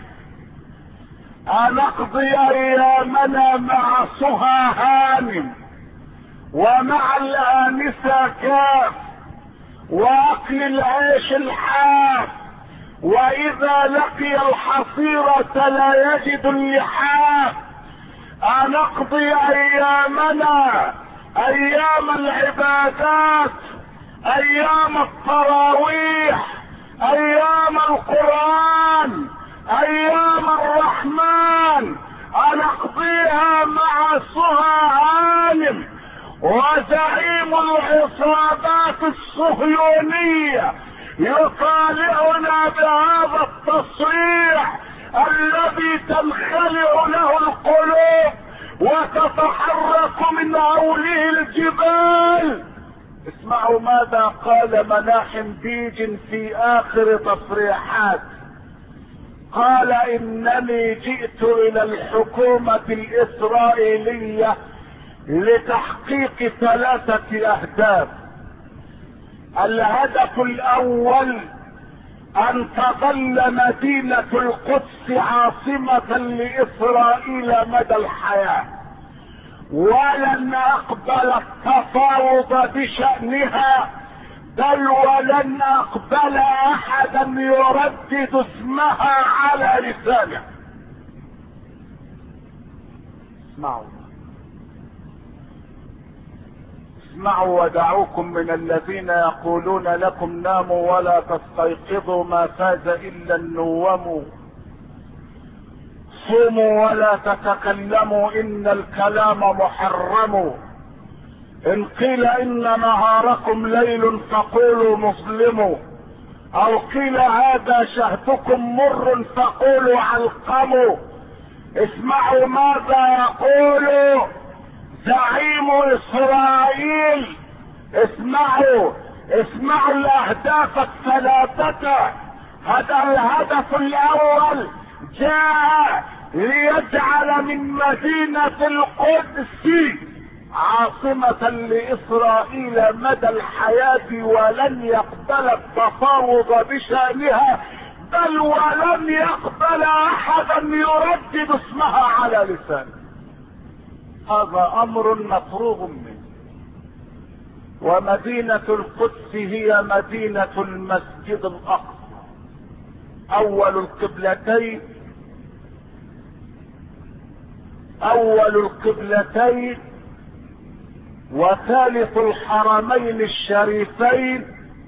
أنقضي ايامنا مع سهى هانم ومع الآنسة كاف واكل العيش الحاف، واذا لقي الحصيرة لا يجد اللحاف. أنقضي ايامنا ايام العبادات، ايام التراويح، ايام القرآن، ايام الرحمن، أنقضيها مع سهى هانم وزعيم العصابات الصهيونية يطالعنا بهذا التصريح الذي تنخلع له القلوب وتتحرك من هوله الجبال. اسمعوا ماذا قال ملاحم بيج في آخر تصريحات. قال: إنني جئت إلى الحكومة الإسرائيلية لتحقيق 3 أهداف. الهدف الأول أن تظل مدينة القدس عاصمة لإسرائيل مدى الحياة، ولن أقبل التفاوض بشأنها، بل ولن أقبل أحدا يردد اسمها على لسانه. اسمعوا ودعوكم من الذين يقولون لكم ناموا ولا تستيقظوا، ما فاز إلا النوم. صوموا ولا تتكلموا، إن الكلام محرم. إن قيل إن نهاركم ليل فقولوا مظلم، أو قيل هذا شهدكم مر فقولوا علقم. اسمعوا ماذا يقول زعيم إسرائيل. اسمعوا الأهداف 3. هذا الهدف الأول جاء ليجعل من مدينة القدس عاصمة لإسرائيل مدى الحياة، ولن يقبل التفاوض بشأنها، بل ولن يقبل أحدا يردد اسمها على لسانه. هذا أمر مفروغ منه. ومدينة القدس هي مدينة المسجد الأقصى، أول القبلتين وثالث الحرمين الشريفين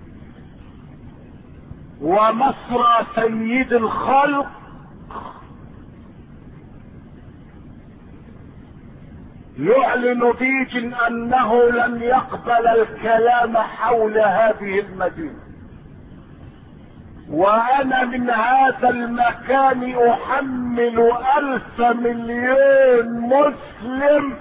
ومصرى سيد الخلق. يعلن بيجن انه لن يقبل الكلام حول هذه المدينة، وانا من هذا المكان احمل 1000 مليون مسلم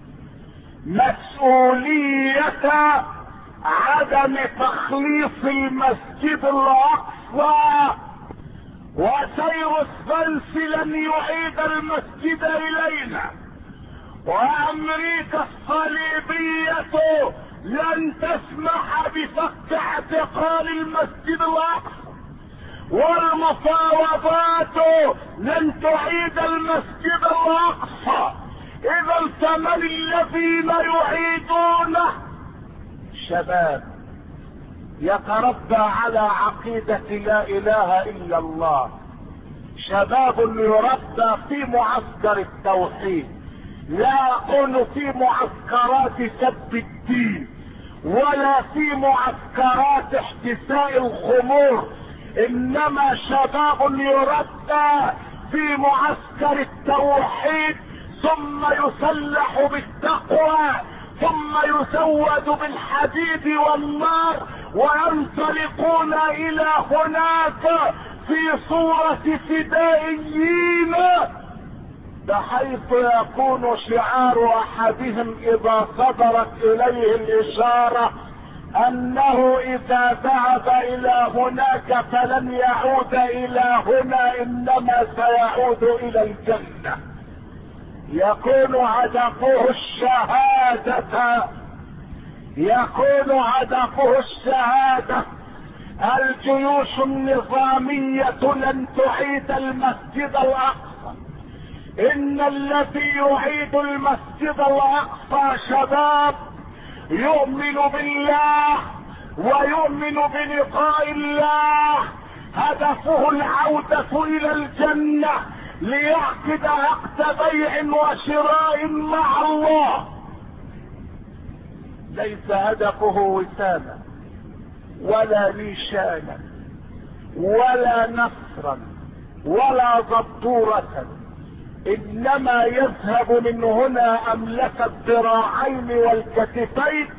مسؤولية عدم تخليص المسجد الاقصى، وسيرس بنس لن يعيد المسجد الينا، وامريكا الصليبية لن تسمح بفك اعتقال المسجد الاقصى، والمفاوضات لن تعيد المسجد الاقصى. اذا فمن الذين يعيدونه؟ شباب يتربى على عقيدة لا اله الا الله، شباب يربى في معسكر التوحيد، لا اقول في معسكرات سب الدين ولا في معسكرات احتساء الخمور، انما شباب يربى في معسكر التوحيد، ثم يسلح بالتقوى، ثم يزود بالحديد والنار، وينطلقون الى هناك في صورة فدائيين، بحيث يكون شعار احدهم اذا صدرت اليه الاشارة انه اذا ذهب الى هناك فلن يعود الى هنا، انما سيعود الى الجنة. يكون هدفه الشهادة. الجيوش النظامية لن تعيد المسجد الاقصى، ان الذي يعيد المسجد الاقصى شباب يؤمن بالله ويؤمن بلقاء الله، هدفه العودة الى الجنة ليعقد عقد بيع وشراء مع الله. ليس هدفه وسامة ولا نيشانا ولا نصرا ولا ضبطورة، انما يذهب من هنا املك الذراعين والكتفين،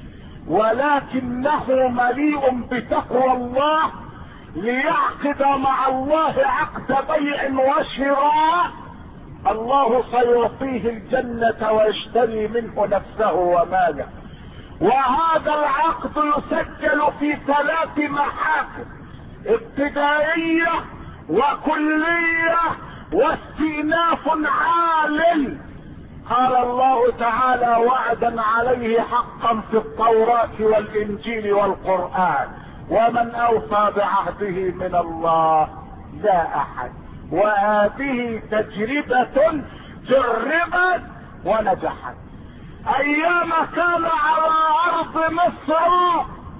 ولكنه مليء بتقوى الله ليعقد مع الله عقد بيع وشراء. الله سيعطيه الجنة ويشتري منه نفسه وماله، وهذا العقد يسجل في 3 محاكم: ابتدائية وكلية واستئناف عال. قال الله تعالى وعدا عليه حقا في التوراة والانجيل والقرآن: ومن اوفى بعهده من الله لا احد. وهذه تجربة جربت ونجحت. ايام كان على ارض مصر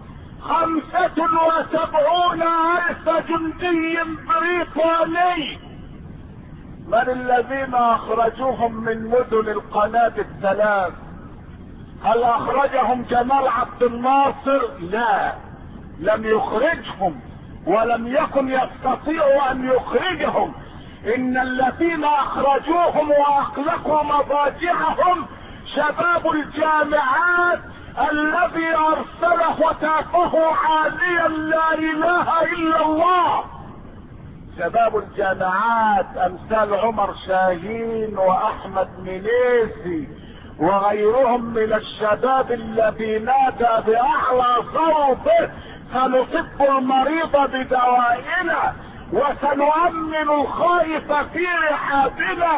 75,000 جندي بريطاني. من الذين اخرجوهم من مدن القناة الثلاث؟ هل اخرجهم جمال عبد الناصر؟ لا، لم يخرجهم، ولم يكن يستطيع ان يخرجهم. ان الذين اخرجوهم واغلقوا مضاجعهم شباب الجامعات الذي ارسله هتافه عاليا لا اله الا الله. شباب الجامعات امثال عمر شاهين واحمد منيسي وغيرهم من الشباب الذي نادى باعلى صوته: سنطب المريض بدوائنا، وسنؤمن الخائف في رحابنا،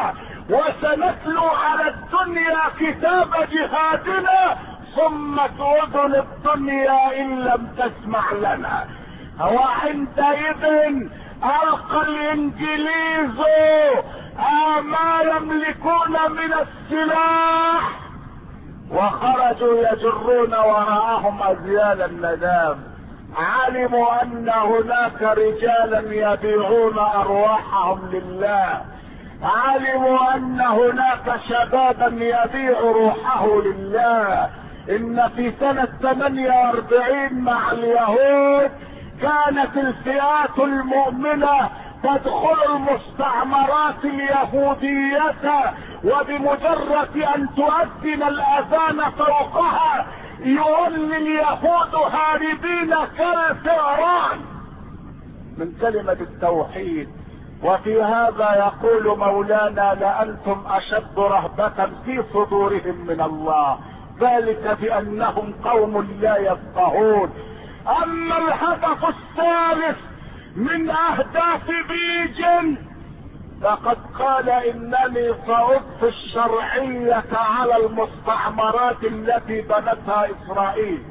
وسنتلو على الدنيا كتاب جهادنا، صمت اذن الدنيا ان لم تسمع لنا. وعندئذ القى الانجليز ما يملكون من السلاح وخرجوا يجرون وراءهم اذيال الندام. علموا ان هناك رجالا يبيعون ارواحهم لله، علموا ان هناك شبابا يبيع روحه لله. ان في سنة 48 مع اليهود كانت الفئات المؤمنة تدخل المستعمرات اليهودية، وبمجرد ان تؤذن الاذان فوقها يولي اليهود هاربين كالفئران من كلمة التوحيد. وفي هذا يقول مولانا: لأنتم أشد رهبة في صدورهم من الله، ذلك بأنهم قوم لا يفقهون. أما الهدف الثالث من أهداف بيجن فقد قال: إنني سأضفي الشرعية على المستعمرات التي بنتها إسرائيل.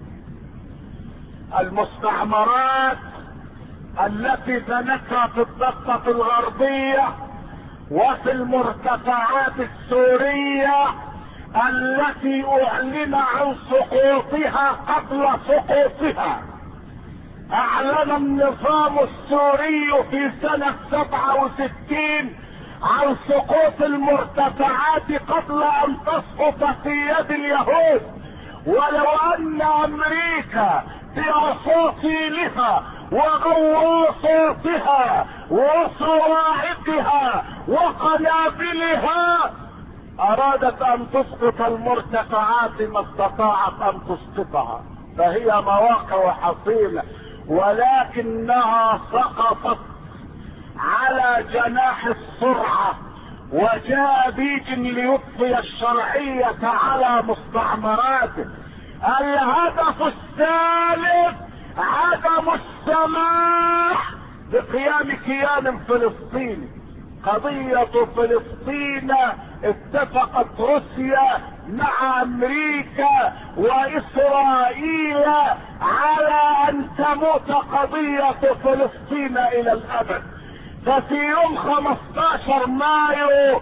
المستعمرات التي بنتها في الضفة الغربية وفي المرتفعات السورية التي اعلن عن سقوطها قبل سقوطها. اعلن النظام السوري في سنة 67 عن سقوط المرتفعات قبل ان تسقط في يد اليهود. ولو ان امريكا باساطيلها وغواصاتها وصواعقها وقنابلها ارادت ان تسقط المرتفعات ما استطاعت ان تسقطها، فهي مواقع حصينة، ولكنها سقطت على جناح السرعة. وجاء بيجن ليطفي الشرعية على مستعمراته. الهدف الثالث عدم السماح بقيام كيان فلسطيني. قضية فلسطين اتفقت روسيا مع امريكا واسرائيل على ان تموت قضية فلسطين الى الابد. ففي يوم 15 مايو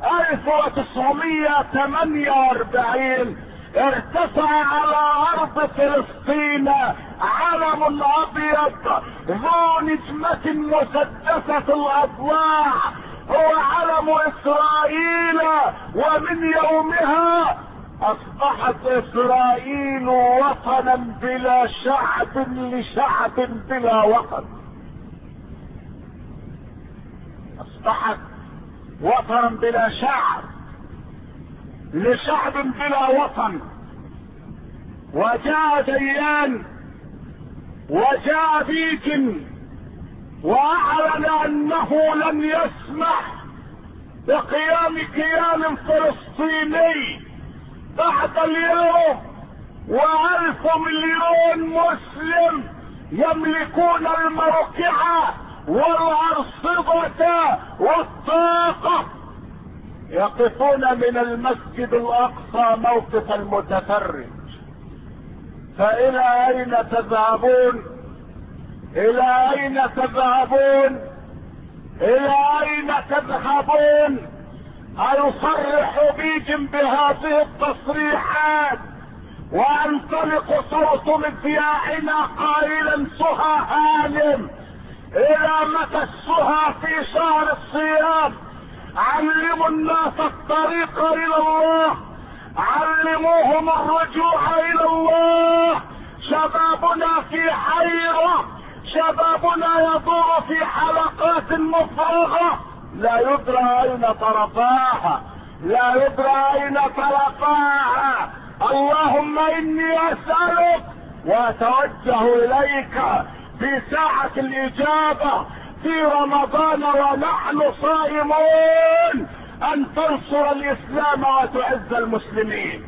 1948 ارتفع على ارض فلسطين علم ابيض ذو نجمة مسدسة الاضلاع، هو علم اسرائيل. ومن يومها اصبحت اسرائيل وطنا بلا شعب لشعب بلا وطن. اصبحت وطنا بلا شعب لشعب بلا وطن. وجاء ديان وجاء بيجن واعلن انه لن يسمح بقيام كيان فلسطيني بعد اليوم. و1000 مليون مسلم يملكون الموقع والارصدة والطاقة يقفون من المسجد الاقصى موقف المتفرج. فالى اين تذهبون؟ الى اين تذهبون؟ الى اين تذهبون؟ ايصرح بيجن بهذه التصريحات وينطلق صوت مذياعنا قائلا: سهى هانم. الى متى السهى في شهر الصيام؟ علموا الناس الطريق الى الله، علموهم الرجوع الى الله. شبابنا في حيرة، شبابنا يدور في حلقات مفرغة لا يدرى اين طرفاها، لا يدرى اين طرفاها. اللهم اني اسألك واتوجه اليك في ساعة الاجابة في رمضان ونحن صائمون ان تنصر الاسلام وتعز المسلمين.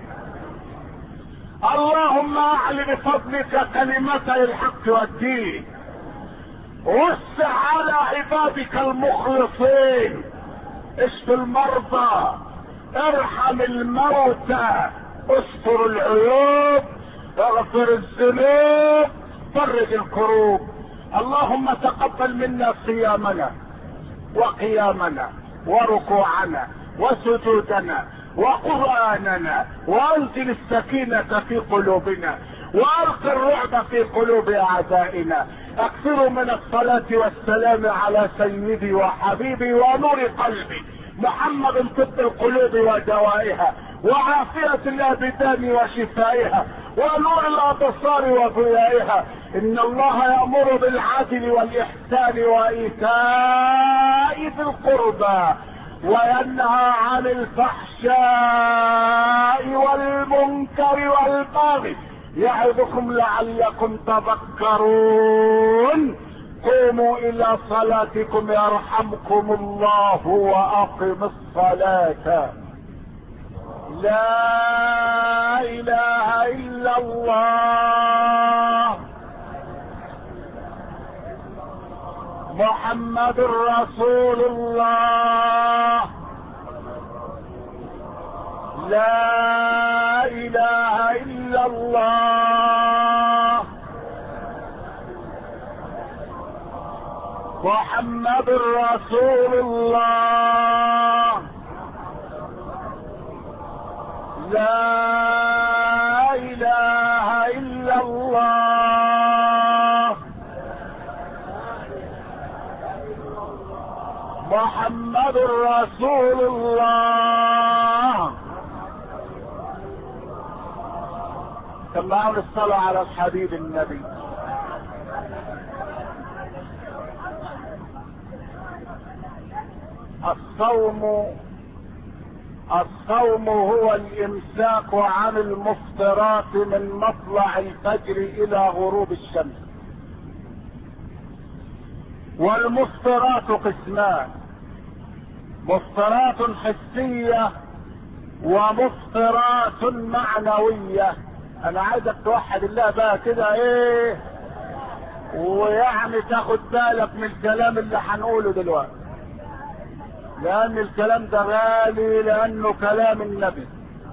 اللهم اعل بفضلك كلمتي الحق والدين، وسع على عبادك المخلصين، اشف المرضى، ارحم الموتى، استر العيوب، اغفر الذنوب، فرج الكروب. اللهم تقبل منا صيامنا وقيامنا وركوعنا وسجودنا وقرآننا، وانزل السكينة في قلوبنا، والق الرعب في قلوب اعدائنا. اكثروا من الصلاة والسلام على سيدي وحبيبي ونور قلبي محمد، طب القلوب ودوائها، وعافية الابدان وشفائها، ونور الابصار وضيائها. ان الله يأمر بالعدل والاحسان وايتاء ذي القربى، وينهى عن الفحشاء والمنكر والبغي، يعظكم لعلكم تذكرون. قوموا الى صلاتكم يرحمكم الله، واقم الصلاة. لا اله الا الله محمد رسول الله. لا اله الا الله محمد رسول الله. لا اله الا الله محمد رسول الله. سمعوا الصلاة على الحبيب النبي. الصوم هو الامساك عن المفطرات من مطلع الفجر الى غروب الشمس. والمفطرات قسمان: مفطرات حسية ومفطرات معنوية. انا عايزك توحد الله بقى كده ايه، ويعني تاخد بالك من الكلام اللي هنقوله دلوقتي، لان الكلام ده غالي، لانه كلام النبي.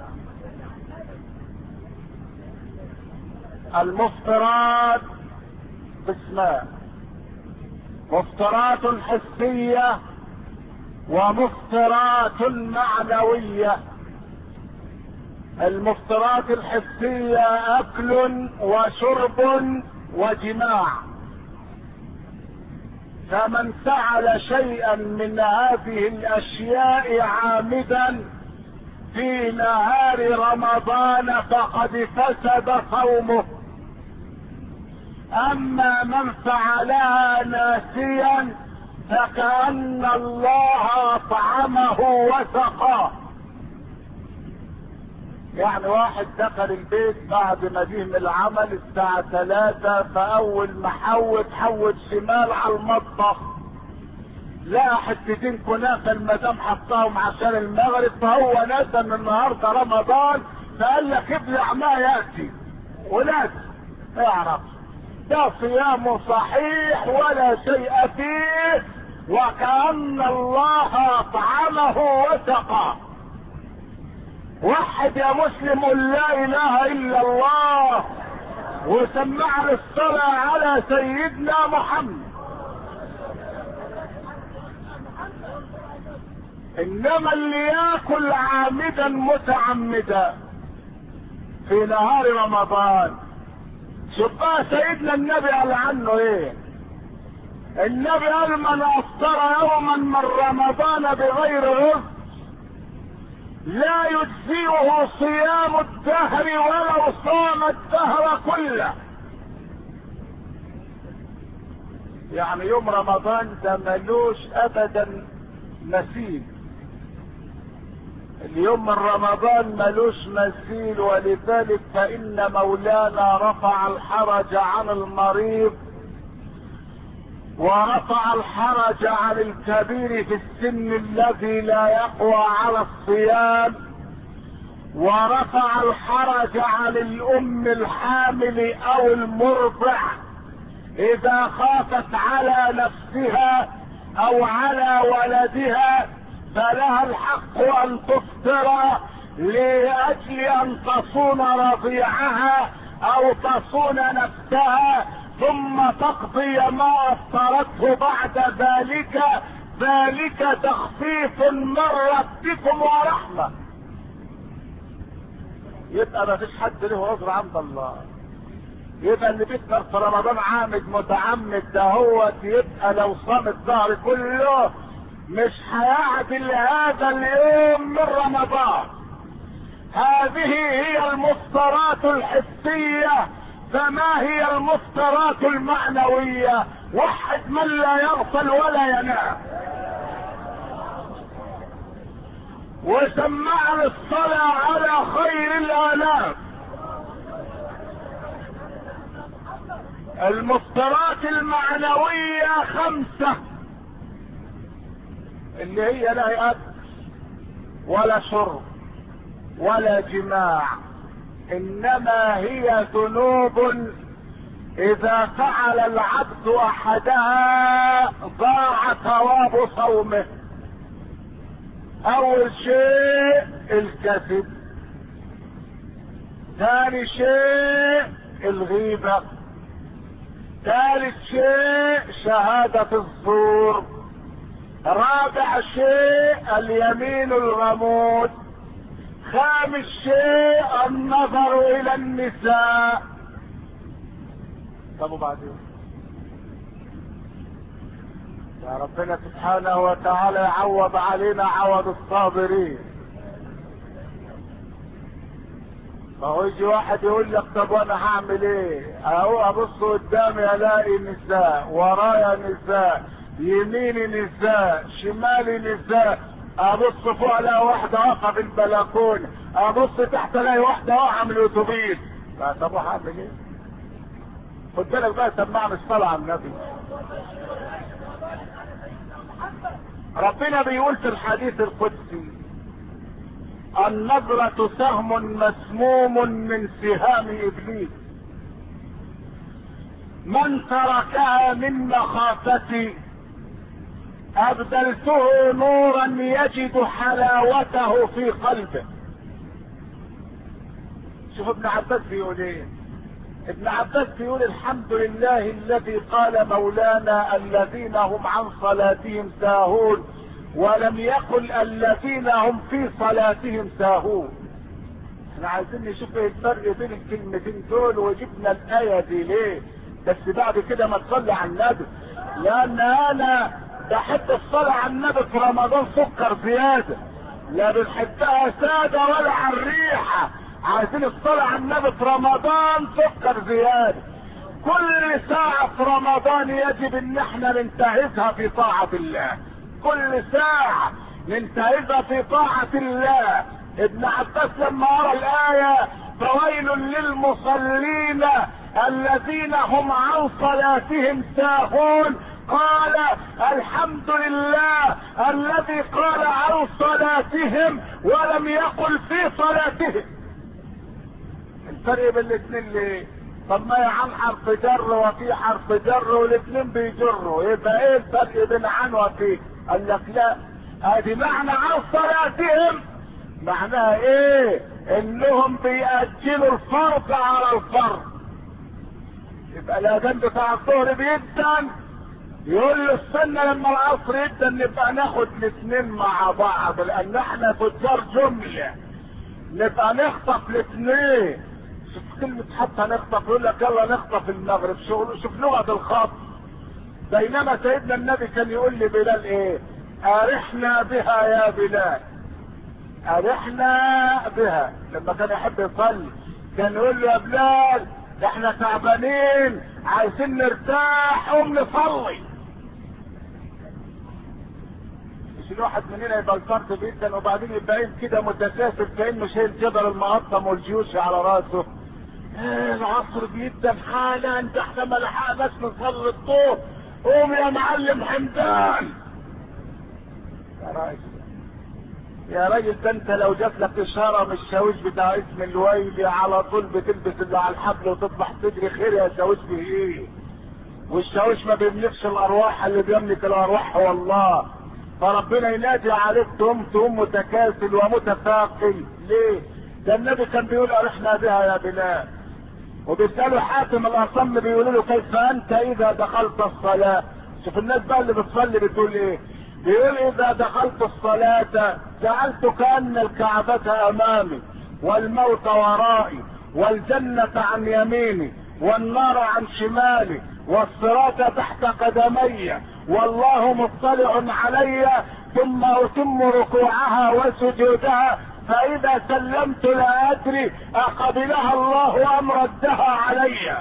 المفطرات قسمان: مفطرات حسية ومفطرات معنوية. المفطرات الحسية اكل وشرب وجماع، فمن فعل شيئا من هذه الاشياء عامدا في نهار رمضان فقد فسد صومه. اما من فعلها ناسيا فكأن الله اطعمه وسقاه. يعني واحد دخل البيت بعد ما جه من العمل الساعة 3، فاول ما حوت شمال على المطبخ لقى حتتين كنافة المدام حطاهم عشان المغرب، فهو نسى ان النهارده رمضان، فقال لك ابلع ما ياتي وناسي. اعرف ده صيام صحيح ولا شيء فيه، وكأن الله اطعمه وسقاه. وحد يا مسلم قل لا اله الا الله، وسمعنا الصلاة على سيدنا محمد. انما اللي ياكل عامدا متعمدا في نهار رمضان، شوف بقى سيدنا النبي قال عنه ايه. النبي قال: من افطر يوما من رمضان بغير رزق لا يجزئه صيام الدهر ولو صام الدهر كله. يعني يوم رمضان ده ملوش ابدا مثيل، اليوم من رمضان ملوش مثيل. ولذلك فإن مولانا رفع الحرج عن المريض، ورفع الحرج عن الكبير في السن الذي لا يقوى على الصيام، ورفع الحرج عن الام الحامل او المرضع اذا خافت على نفسها او على ولدها فلها الحق ان تفطر لاجل ان تصون رضيعها او تصون نفسها، ثم تقضي ما افطرته بعد ذلك. ذلك تخفيف من ربكم ورحمة. يبقى ما فيش حد له عذر عند الله. يبقى اللي بيفطر في رمضان عامد متعمد دهوت، يبقى لو صام الدهر كله مش هيعدل هذا اليوم من رمضان. هذه هي المفطرات الحسية، فما هي المفطرات المعنوية؟ وحد من لا يغفل ولا ينام. وسمعنا الصلاة على خير الآلاف. المفطرات المعنوية 5، اللي هي لا أكل ولا شرب ولا جماع، انما هي ذنوب اذا فعل العبد احدها ضاع ثواب صومه. اول شيء الكذب، ثاني شيء الغيبة، ثالث شيء شهادة الزور، رابع شيء اليمين الغموس، خامس شيء النظر الى النساء. طب وبعدين؟ يا ربنا سبحانه وتعالى يعوض علينا عوض الصابرين. فهو يجي واحد يقول لك طب وانا هعمل ايه؟ اهو ابص قدامي الاقي نساء، ورايا نساء، يميني نساء، شمالي نساء، ابص فوق الاقي واحده واقفه في البلكونه، ابص تحت الاقي واحده واقعه من الاتوبيس. طب هعمل ايه؟ خد بالك بقى، سمعنا الصلاه على النبي. ربنا بيقول في الحديث القدسي: النظرة سهم مسموم من سهام ابليس، من تركها من مخافتي ابدلته نورا يجد حلاوته في قلبه. شوف ابن عباس بيقول ايه. ابن عباس بيقول: الحمد لله الذي قال مولانا الذين هم عن صلاتهم ساهون، ولم يقل الذين هم في صلاتهم ساهون. احنا عايزين نشوف ايه الفرق بين الكلمتين دول، وجبنا الايه دي ليه؟ بس بعد كده ما تصلي على النبي، لان انا بحب الصلاه على النبي في رمضان سكر زياده، لا بنحبها ساده ولا على الريحه. عايزين الصلاه على النبي في رمضان سكر زياده. كل ساعه في رمضان يجب ان احنا ننتهزها في طاعه الله، كل ساعه ننتهزها في طاعه الله. ابن عباس لما قرا الايه: فويل للمصلين الذين هم عن صلاتهم ساهون، قال: الحمد لله الذي قال عن صلاتهم ولم يقل في صلاتهم. الفرق بين الاثنين ليه؟ طب ما يا عم حرف جر وفي حرف جر والاثنين بيجروا، يبقى ايه الفرق بين عن وفي؟ قال لك لا، ادي معنى عن صلاتهم معناها ايه؟ انهم بيأجلوا الفرض على الفرض. يبقى الاذان بتاع الظهر بيدن، يقول له السنه لما العصر يدن نبقى ناخد الاثنين مع بعض، لان احنا تجار جمله، نبقى نخطف الاثنين. شوف كلمه حتى نخطف، يقول لك يلا نخطف المغرب. شوف لغه الخطف. بينما سيدنا النبي كان يقول لبلال ايه؟ ارحنا بها يا بلال، ارحنا بها. لما كان يحب يصلي كان يقول له: يا بلال احنا تعبانين عايزين نرتاح، قوم نصلي. مش الواحد مننا يبقى الفرد جدا وبعدين يبقى كده متكاسل كانه شايل جبل المقطم والجيوش على راسه. العصر جدا حالا، انت احنا ما لحقناش نصلي الطوب، قوم يا معلم حمدان. يا راجل ده انت لو جات لك اشاره من الشاويش بتاع اسم الويلي على طول بتلبس اللي على الحبل وتطلع تجري. خير يا شاويش في ايه؟ والشاويش ما بيملكش الارواح، اللي بيملك الارواح هو الله. فربنا ينادي عليك تقوم متكاسل ومتفاقل ليه؟ ده النبي كان بيقول ارحنا بها يا بلال. وبيسألوا حاتم الأصم بيقولوا له كيف أنت إذا دخلت الصلاة؟ شوف الناس بقى اللي بتصلي بتقول إيه؟ بيقول إذا دخلت الصلاة جعلت كأن الكعبة أمامي والموت ورائي والجنة عن يميني والنار عن شمالي والصراط تحت قدمي والله مطلع علي ثم أتم ركوعها وسجودها فإذا سلمت لا أدري أقبلها الله أم ردها علي.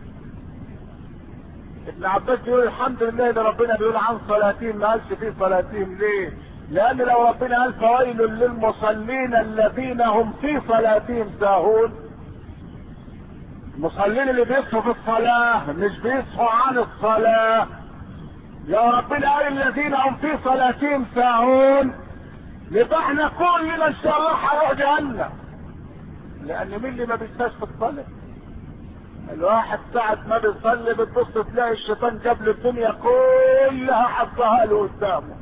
ابن عباس بيقول الحمد لله ان ربنا بيقول عن صلاتهم ما قالش في صلاتهم ليه؟ لأن لو ربنا قال فويل للمصلين الذين هم في صلاتهم ساهون. المصلين اللي بيصحوا في الصلاة مش بيصحوا عن الصلاة. يا ربنا قال الذين هم في صلاتهم ساهون، يبقى احنا كلنا ان شاء الله هنروح جهنم. لان مين اللي ما بيستاش في الصلاه؟ الواحد ساعة ما بيصلي بتبص تلاقي الشيطان جاب له الدنيا كلها حطها له قدامه.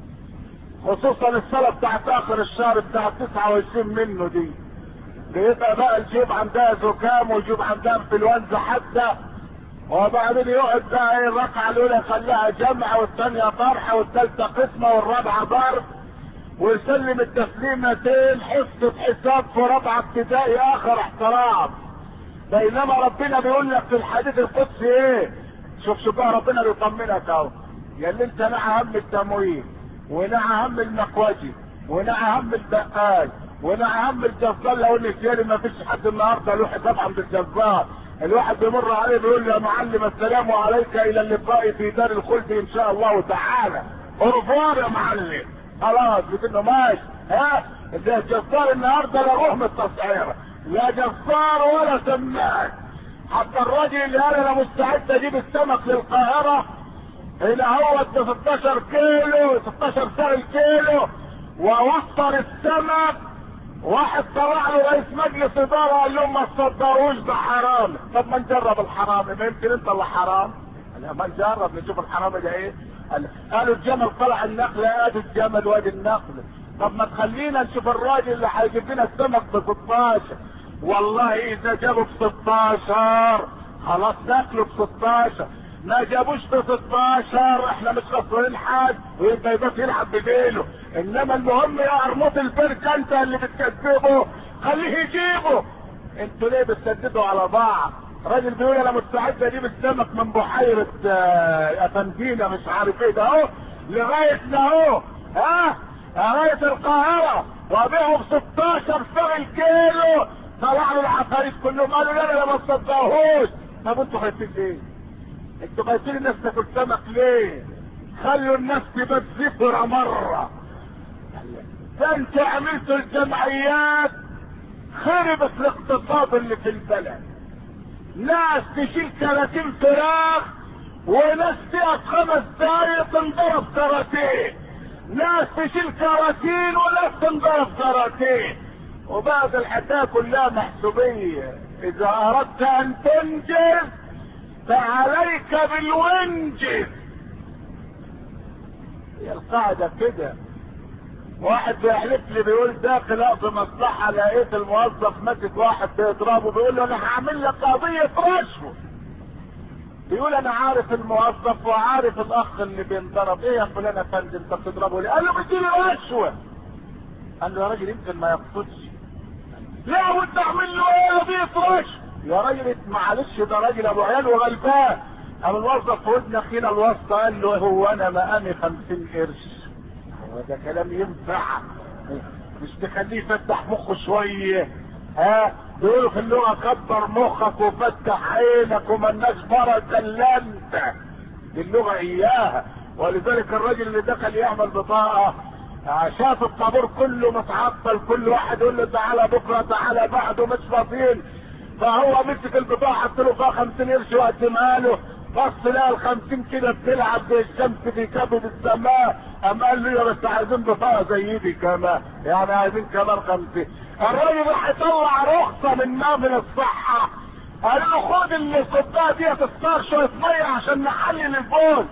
خصوصا الصلاة بتاعت اخر الشهر بتاعت 29 منه دي. بيبقى بقى الجيب عندها زكام والجيب عندها انفلونزا حتى، وبعدين يقعد بقى ايه الركعة الاولى يخليها جمع والثانية طرحة والثالثة قسمة والرابعة ضرب، ويسلم التسليمتين حصة حساب في رابعة ابتدائي اخر احترام. بينما ربنا بيقول لك في الحديث القدسي ايه؟ شوف بقى ربنا بيطمنك اهو، يا اللي انت نعى هم التموين ونعى هم المكواجي ونعى هم البقال ونعى هم الجزار. لو نسيان ما فيش حد النهارده له طبعا بالجزار. الواحد بيمر عليه بيقول له يا معلم السلام عليك الى اللقاء في دار الخلد ان شاء الله تعالى. اورفوار يا معلم. خلاص بتقول ماشي. ها ده الجزار النهارده لا روح من التصعيره، لا جزار ولا سماك. حتى الراجل اللي قال انا مستعد اجيب السمك للقاهره هنا هو 16 كيلو 16 سعر الكيلو ووفر السمك، واحد طلع له رئيس مجلس اداره قال لهم ما تصدروش ده حرام. طب ما نجرب الحرام، ما يمكن انت اللي حرام. ما نجرب نشوف الحرام ده ايه. قالوا الجمل طلع النخل، ادي الجمل وادي النخل. طب ما تخلينا نشوف الراجل اللي هيجيب لنا السمك ب 16. والله اذا جابوا ب 16 خلاص ناكله ب 16. ما جابوش ب 16 احنا مش خسرانين حد ويبقى يبقى يلعب بديله. انما المهم يا قرموط البرك انت اللي بتكذبه خليه يجيبه. انتوا ليه بتسددوا على بعض؟ راجل بيقول انا مستعد اجيب السمك من بحيره افندينا مش عارف ايه ده اهو لغايه اهو لغايه القاهره وابيعه ب 16 سعر الكيلو. طلع له العفاريت كلهم قالوا لا لا ما تصدقوهوش. طب انتوا خايفين ليه؟ انتوا خايفين الناس تاكل سمك ليه؟ خلوا الناس تبقى زفرة مرة. ده انتوا عملتوا الجمعيات خربت الاقتصاد اللي في البلد. ناس تشيل 30 فراخ وناس تقف 5 دقايق تنضرب كراتين. ناس تشيل كراتين وناس تنضرب كراتين. وبعد الحكايه كلها محسوبيه. اذا اردت ان تنجز فعليك بالونجز. هي القاعده كده. واحد بيحلف لي بيقول داخل اقضي مصلحه لقيت الموظف ماسك واحد بيضربه بيقول له انا هعمل لك قضيه رشوه. بيقول انا عارف الموظف وعارف الاخ اللي بينضرب. ايه يا فلان يا فندم انت بتضربه ليه؟ قال له بديني رشوه. قال له يا راجل يمكن ما يقصدش. لا وانت اعمل له ايه قضيه رشوه؟ يا راجل معلش ده راجل ابو عيال وغلبان. قام الموظف في ودن اخينا الوسطى قال له هو انا مقامي 50 قرش. هو ده كلام ينفع؟ مش تخليه يفتح مخه شويه؟ بيقولوا في اللغه كبر مخك وفتح عينك ومالناش بركه الا انت. دي اللغه اياها. ولذلك الراجل اللي دخل يعمل بطاقه شاف الطابور كله متعطل، كل واحد يقول له تعالى بكره تعالى بعده مش فاضيين. فهو مسك البطاقه حط له فيها 50 قرش وقدمها له. بص لقى ال 50 كده بتلعب بالشمس في كبد السماء. قام قال له بس عايزين بطاقه زي دي كمان، يعني عايزين كمان 50. الراجل راح يطلع رخصه من مامن الصحه. قال له خد البطاقه دي تختار شويه ميه عشان نحلل البول.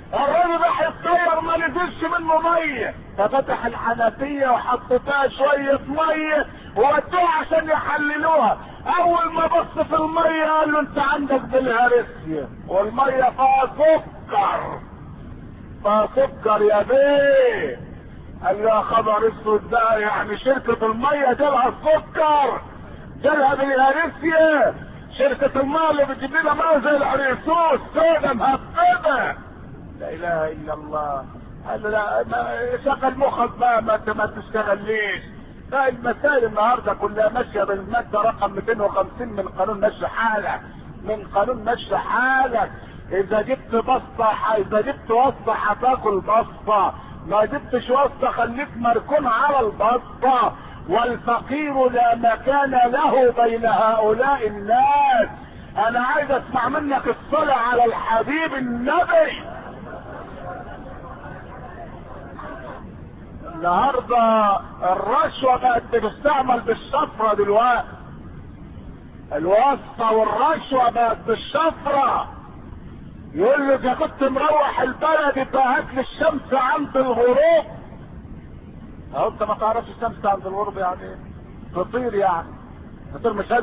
الراجل راح يتطير ما نزلش منه ميه، ففتح الحنفيه وحط فيها شويه ميه وودوها عشان يحللوها. اول ما بص في الميه قال له انت عندك بالهارسيا والميه فيها سكر، فيها سكر يا بيه. قال له يا خبر اسود، ده يعني شركه الميه جالها السكر، جالها بالهارسيا. شركه الميه اللي بتجيب لنا ميه زي العريسوس سودا مهببه. لا اله الا الله. قال له لا، شغل مخك بقى، ما تشتغليش. لا، المسائل النهارده كلها ماشيه بالماده رقم 250 من قانون مشي حالك، من قانون مشي حالك. اذا جبت بسطه، اذا جبت وسطه هتاكل بسطه، ما جبتش وسطه خليك مركون على البسطه. والفقير لا مكان له بين هؤلاء الناس. انا عايز اسمع منك الصلاة على الحبيب النبي. النهارده الرشوة بقت بتستعمل بالشفرة دلوقتي، الواسطة والرشوة بقت بالشفرة. يقول له اذا كنت مروح البلد يبقى هات لي الشمس عند الغروب. اهو انت ما تعرفش الشمس عند الغروب يعني ايه؟ تطير يعني، تطير مشلت.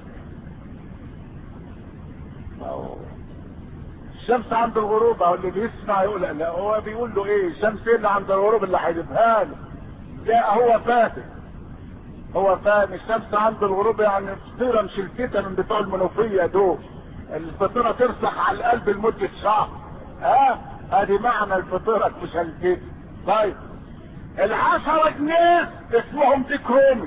الشمس عند الغروب، اهو اللي بيسمع يقول لا، هو بيقول له ايه الشمس اللي عند الغروب اللي هيجيبها له؟ لا، هو فاهم، هو فاهم الشمس عند الغروب يعني فطيره مشلتته من بتوع المنوفيه دول، الفطيره ترسخ على القلب لمده شهر. ادي معنى الفطيره مشلتته. طيب ال10 جنيه اسمهم ديك رومي،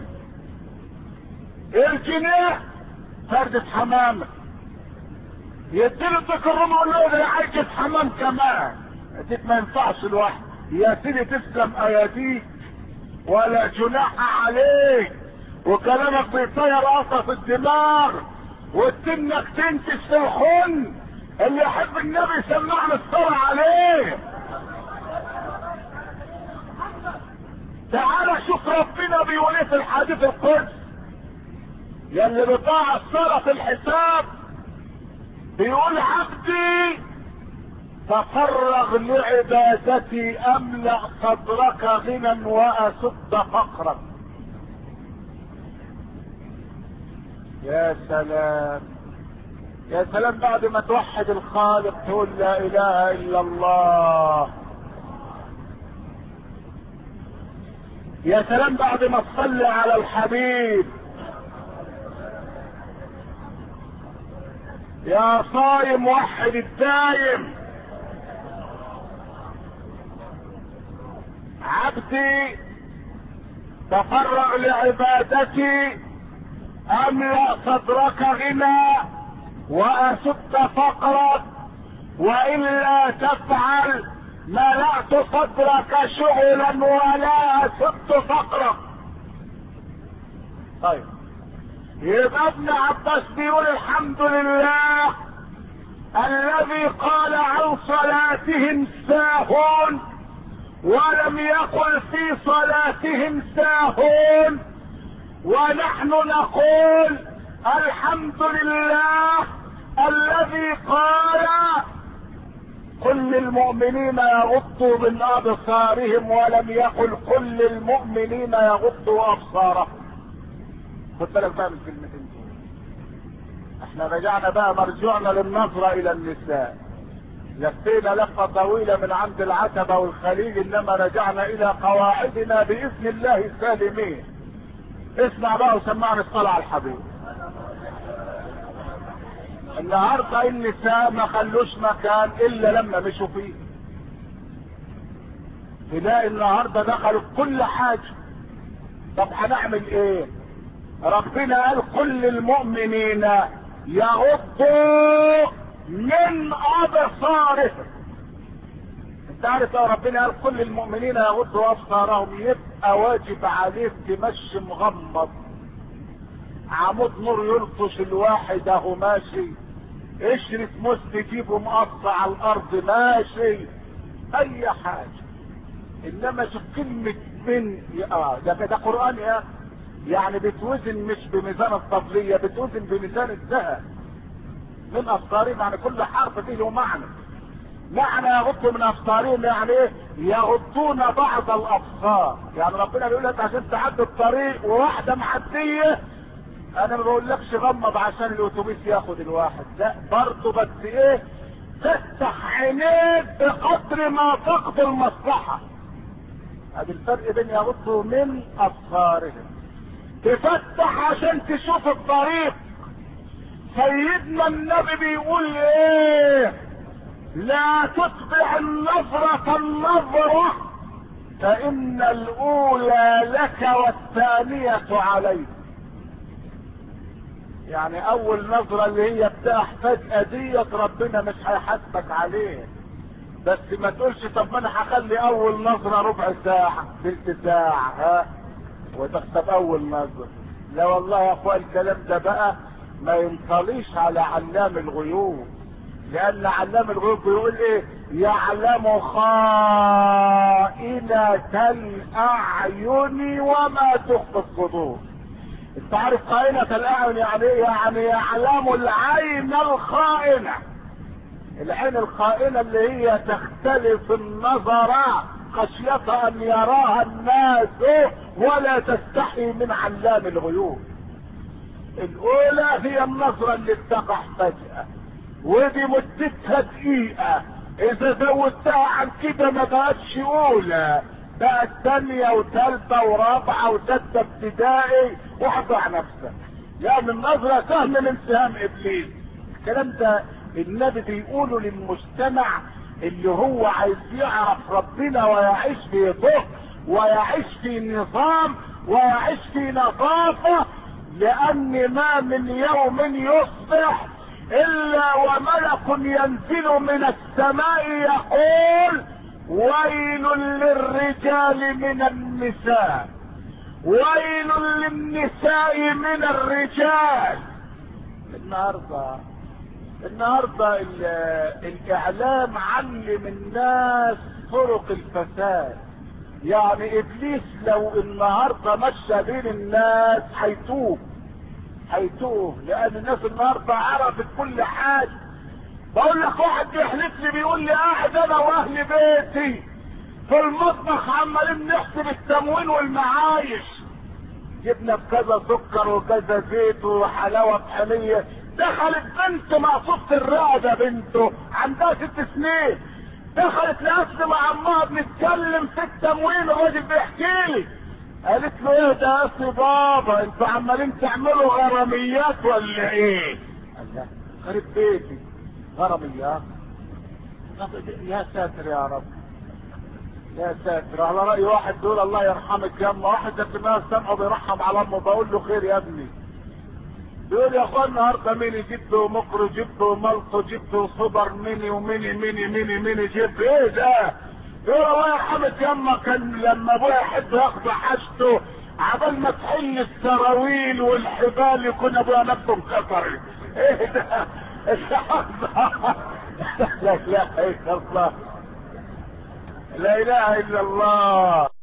الجنيه فردة حمامة. يديله ديك الرومي يقول له ده عايز حمام كمان، ديك ما ينفعش لوحده. يا سيدي تسلم اياديك ولا جناح عليك، وكلامك بيطير قصص الدماغ وتنك تنتش في الخن. اللي يحب النبي سمعنا الصلاة عليه. تعالى شوف ربنا بيقول ايه في الحديث القدسي، يلي بتاع الصلاة في الحساب بيقول عبدي تفرغ لعبادتي املأ صدرك غنى واسد فقرك. يا سلام يا سلام، بعد ما توحد الخالق تقول لا اله الا الله. يا سلام بعد ما تصلي على الحبيب. يا صايم وحد الدايم. عبدي تفرغ لعبادتي املأ صدرك غنى واسد فقرك، والا تفعل ملأت صدرك شغلا ولا اسد فقرك. طيب يبقى ابن عباس بيقول الحمد لله الذي قال عن صلاتهم ساهون ولم يقل في صلاتهم ساهون، ونحن نقول الحمد لله الذي قال كل المؤمنين يغضوا من ابصارهم ولم يقل كل المؤمنين يغضوا ابصارهم. خد بالك بقى من الكلمتين دول. احنا رجعنا بقى مرجعنا للنظرة الى النساء، لفينا لفة طويلة من عند العتبة والخليج، انما رجعنا الى قواعدنا باذن الله سالمين. اسمع بقى وسمعنا الصلاة على الحبيب. النهارده النساء ما خلوش مكان الا لما مشوا فيه. تلاقي النهارده دخلوا في كل حاجه. طب هنعمل ايه؟ ربنا قال كل المؤمنين يغضوا من ابصارهم. انت عارف لو ربنا قال كل المؤمنين يغضوا ابصارهم يبقى واجب عليك تمشي مغمض، عمود نور يلطش الواحد اهو ماشي، قشرة موس تجيبه مقطع على الارض ماشي، اي حاجة. انما شوف كلمة من ده قرآن يعني بتوزن مش بميزان الطبلية، بتوزن بميزان الذهب. من ابصارهم يعني كل حرف فيه له معنى. معنى يغضوا من ابصارهم يعني ايه؟ يغضون بعض الابصار. يعني ربنا بيقول لك عشان تعدي الطريق وواحده معديه، انا ما بقولكش غمض عشان الاتوبيس ياخد الواحد، لا برضه، بس ايه؟ تفتح عينيك بقدر ما تقضي المصلحه. ادي الفرق بين يغضوا من ابصارهم. تفتح عشان تشوف الطريق. سيدنا النبي بيقول ايه؟ لا تتبع النظرة النظرة فإن الأولى لك والثانية عليك. يعني أول نظرة اللي هي بتاع فجأة ديت ربنا مش هيحاسبك عليه، بس ما تقولش طب ما أنا هخلي أول نظرة ربع ساعة تلت ساعة ها وتكتب أول نظرة. لا والله يا أخوان الكلام ده بقى ما ينطليش على علام الغيوب، لأن علام الغيوب بيقول إيه؟ يعلم خائنة الأعين وما تخفي الصدور. أنت عارف خائنة الأعين يعني إيه؟ يعني يعلم العين الخائنة. العين الخائنة اللي هي تختلف النظر خشية أن يراها الناس ولا تستحي من علام الغيوب. الأولى هي النظرة اللي بتقع فجأة ودي مدتها دقيقة، إذا زودتها عن كده ما بقتش أولى، بقت ثانية وثالثة ورابعة وستة ابتدائي. واحضع نفسك، لأن النظرة سهم من سهام إبليس. الكلام ده النبي بيقوله للمجتمع اللي هو عايز يعرف ربنا ويعيش في ضوء ويعيش في نظام ويعيش في نظافة، لأن ما من يوم يصبح إلا وملك ينزل من السماء يقول ويل للرجال من النساء، ويل للنساء من الرجال. النهارده الاعلام علم الناس طرق الفساد. يعني ابليس لو النهارده مشى بين الناس هيتوه، لان الناس النهارده عرفت كل حاجه. بقول لك واحد بيحلف لي بيقول لي قاعد انا واهل بيتي في المطبخ عمالين نحسب التموين والمعايش، جبنا بكذا سكر وكذا زيت وحلاوه طحينيه. دخلت بنت مقصوصة الرقبه، بنته عندها 6 سنين، دخلت لأسل مع امها بنتكلم في التموين، الراجل بيحكي لي، قالت له ايه ده يا اخي بابا انتوا عمالين تعملوا غراميات ولا ايه؟ قال لا خرب بيتي غراميات. يا ساتر يا رب، يا ساتر. على رأي واحد بيقول الله يرحمك يا اما، واحد ده ما سمعه بيرحم على امه، بقول له خير يا ابني. بيقول يا اخوان النهارده ميني جبت ومقر جبت وملط جبت وصبر ميني وميني ميني ميني ميني جبت ايه ده؟ يقول الله يرحمك ياما كان لما ابويا يحب ياخد حاجته عبال ما تحل السراويل والحبال يكون ابويا نفسه مكسر. ايه ده؟ لا اله الا الله، لا اله الا الله.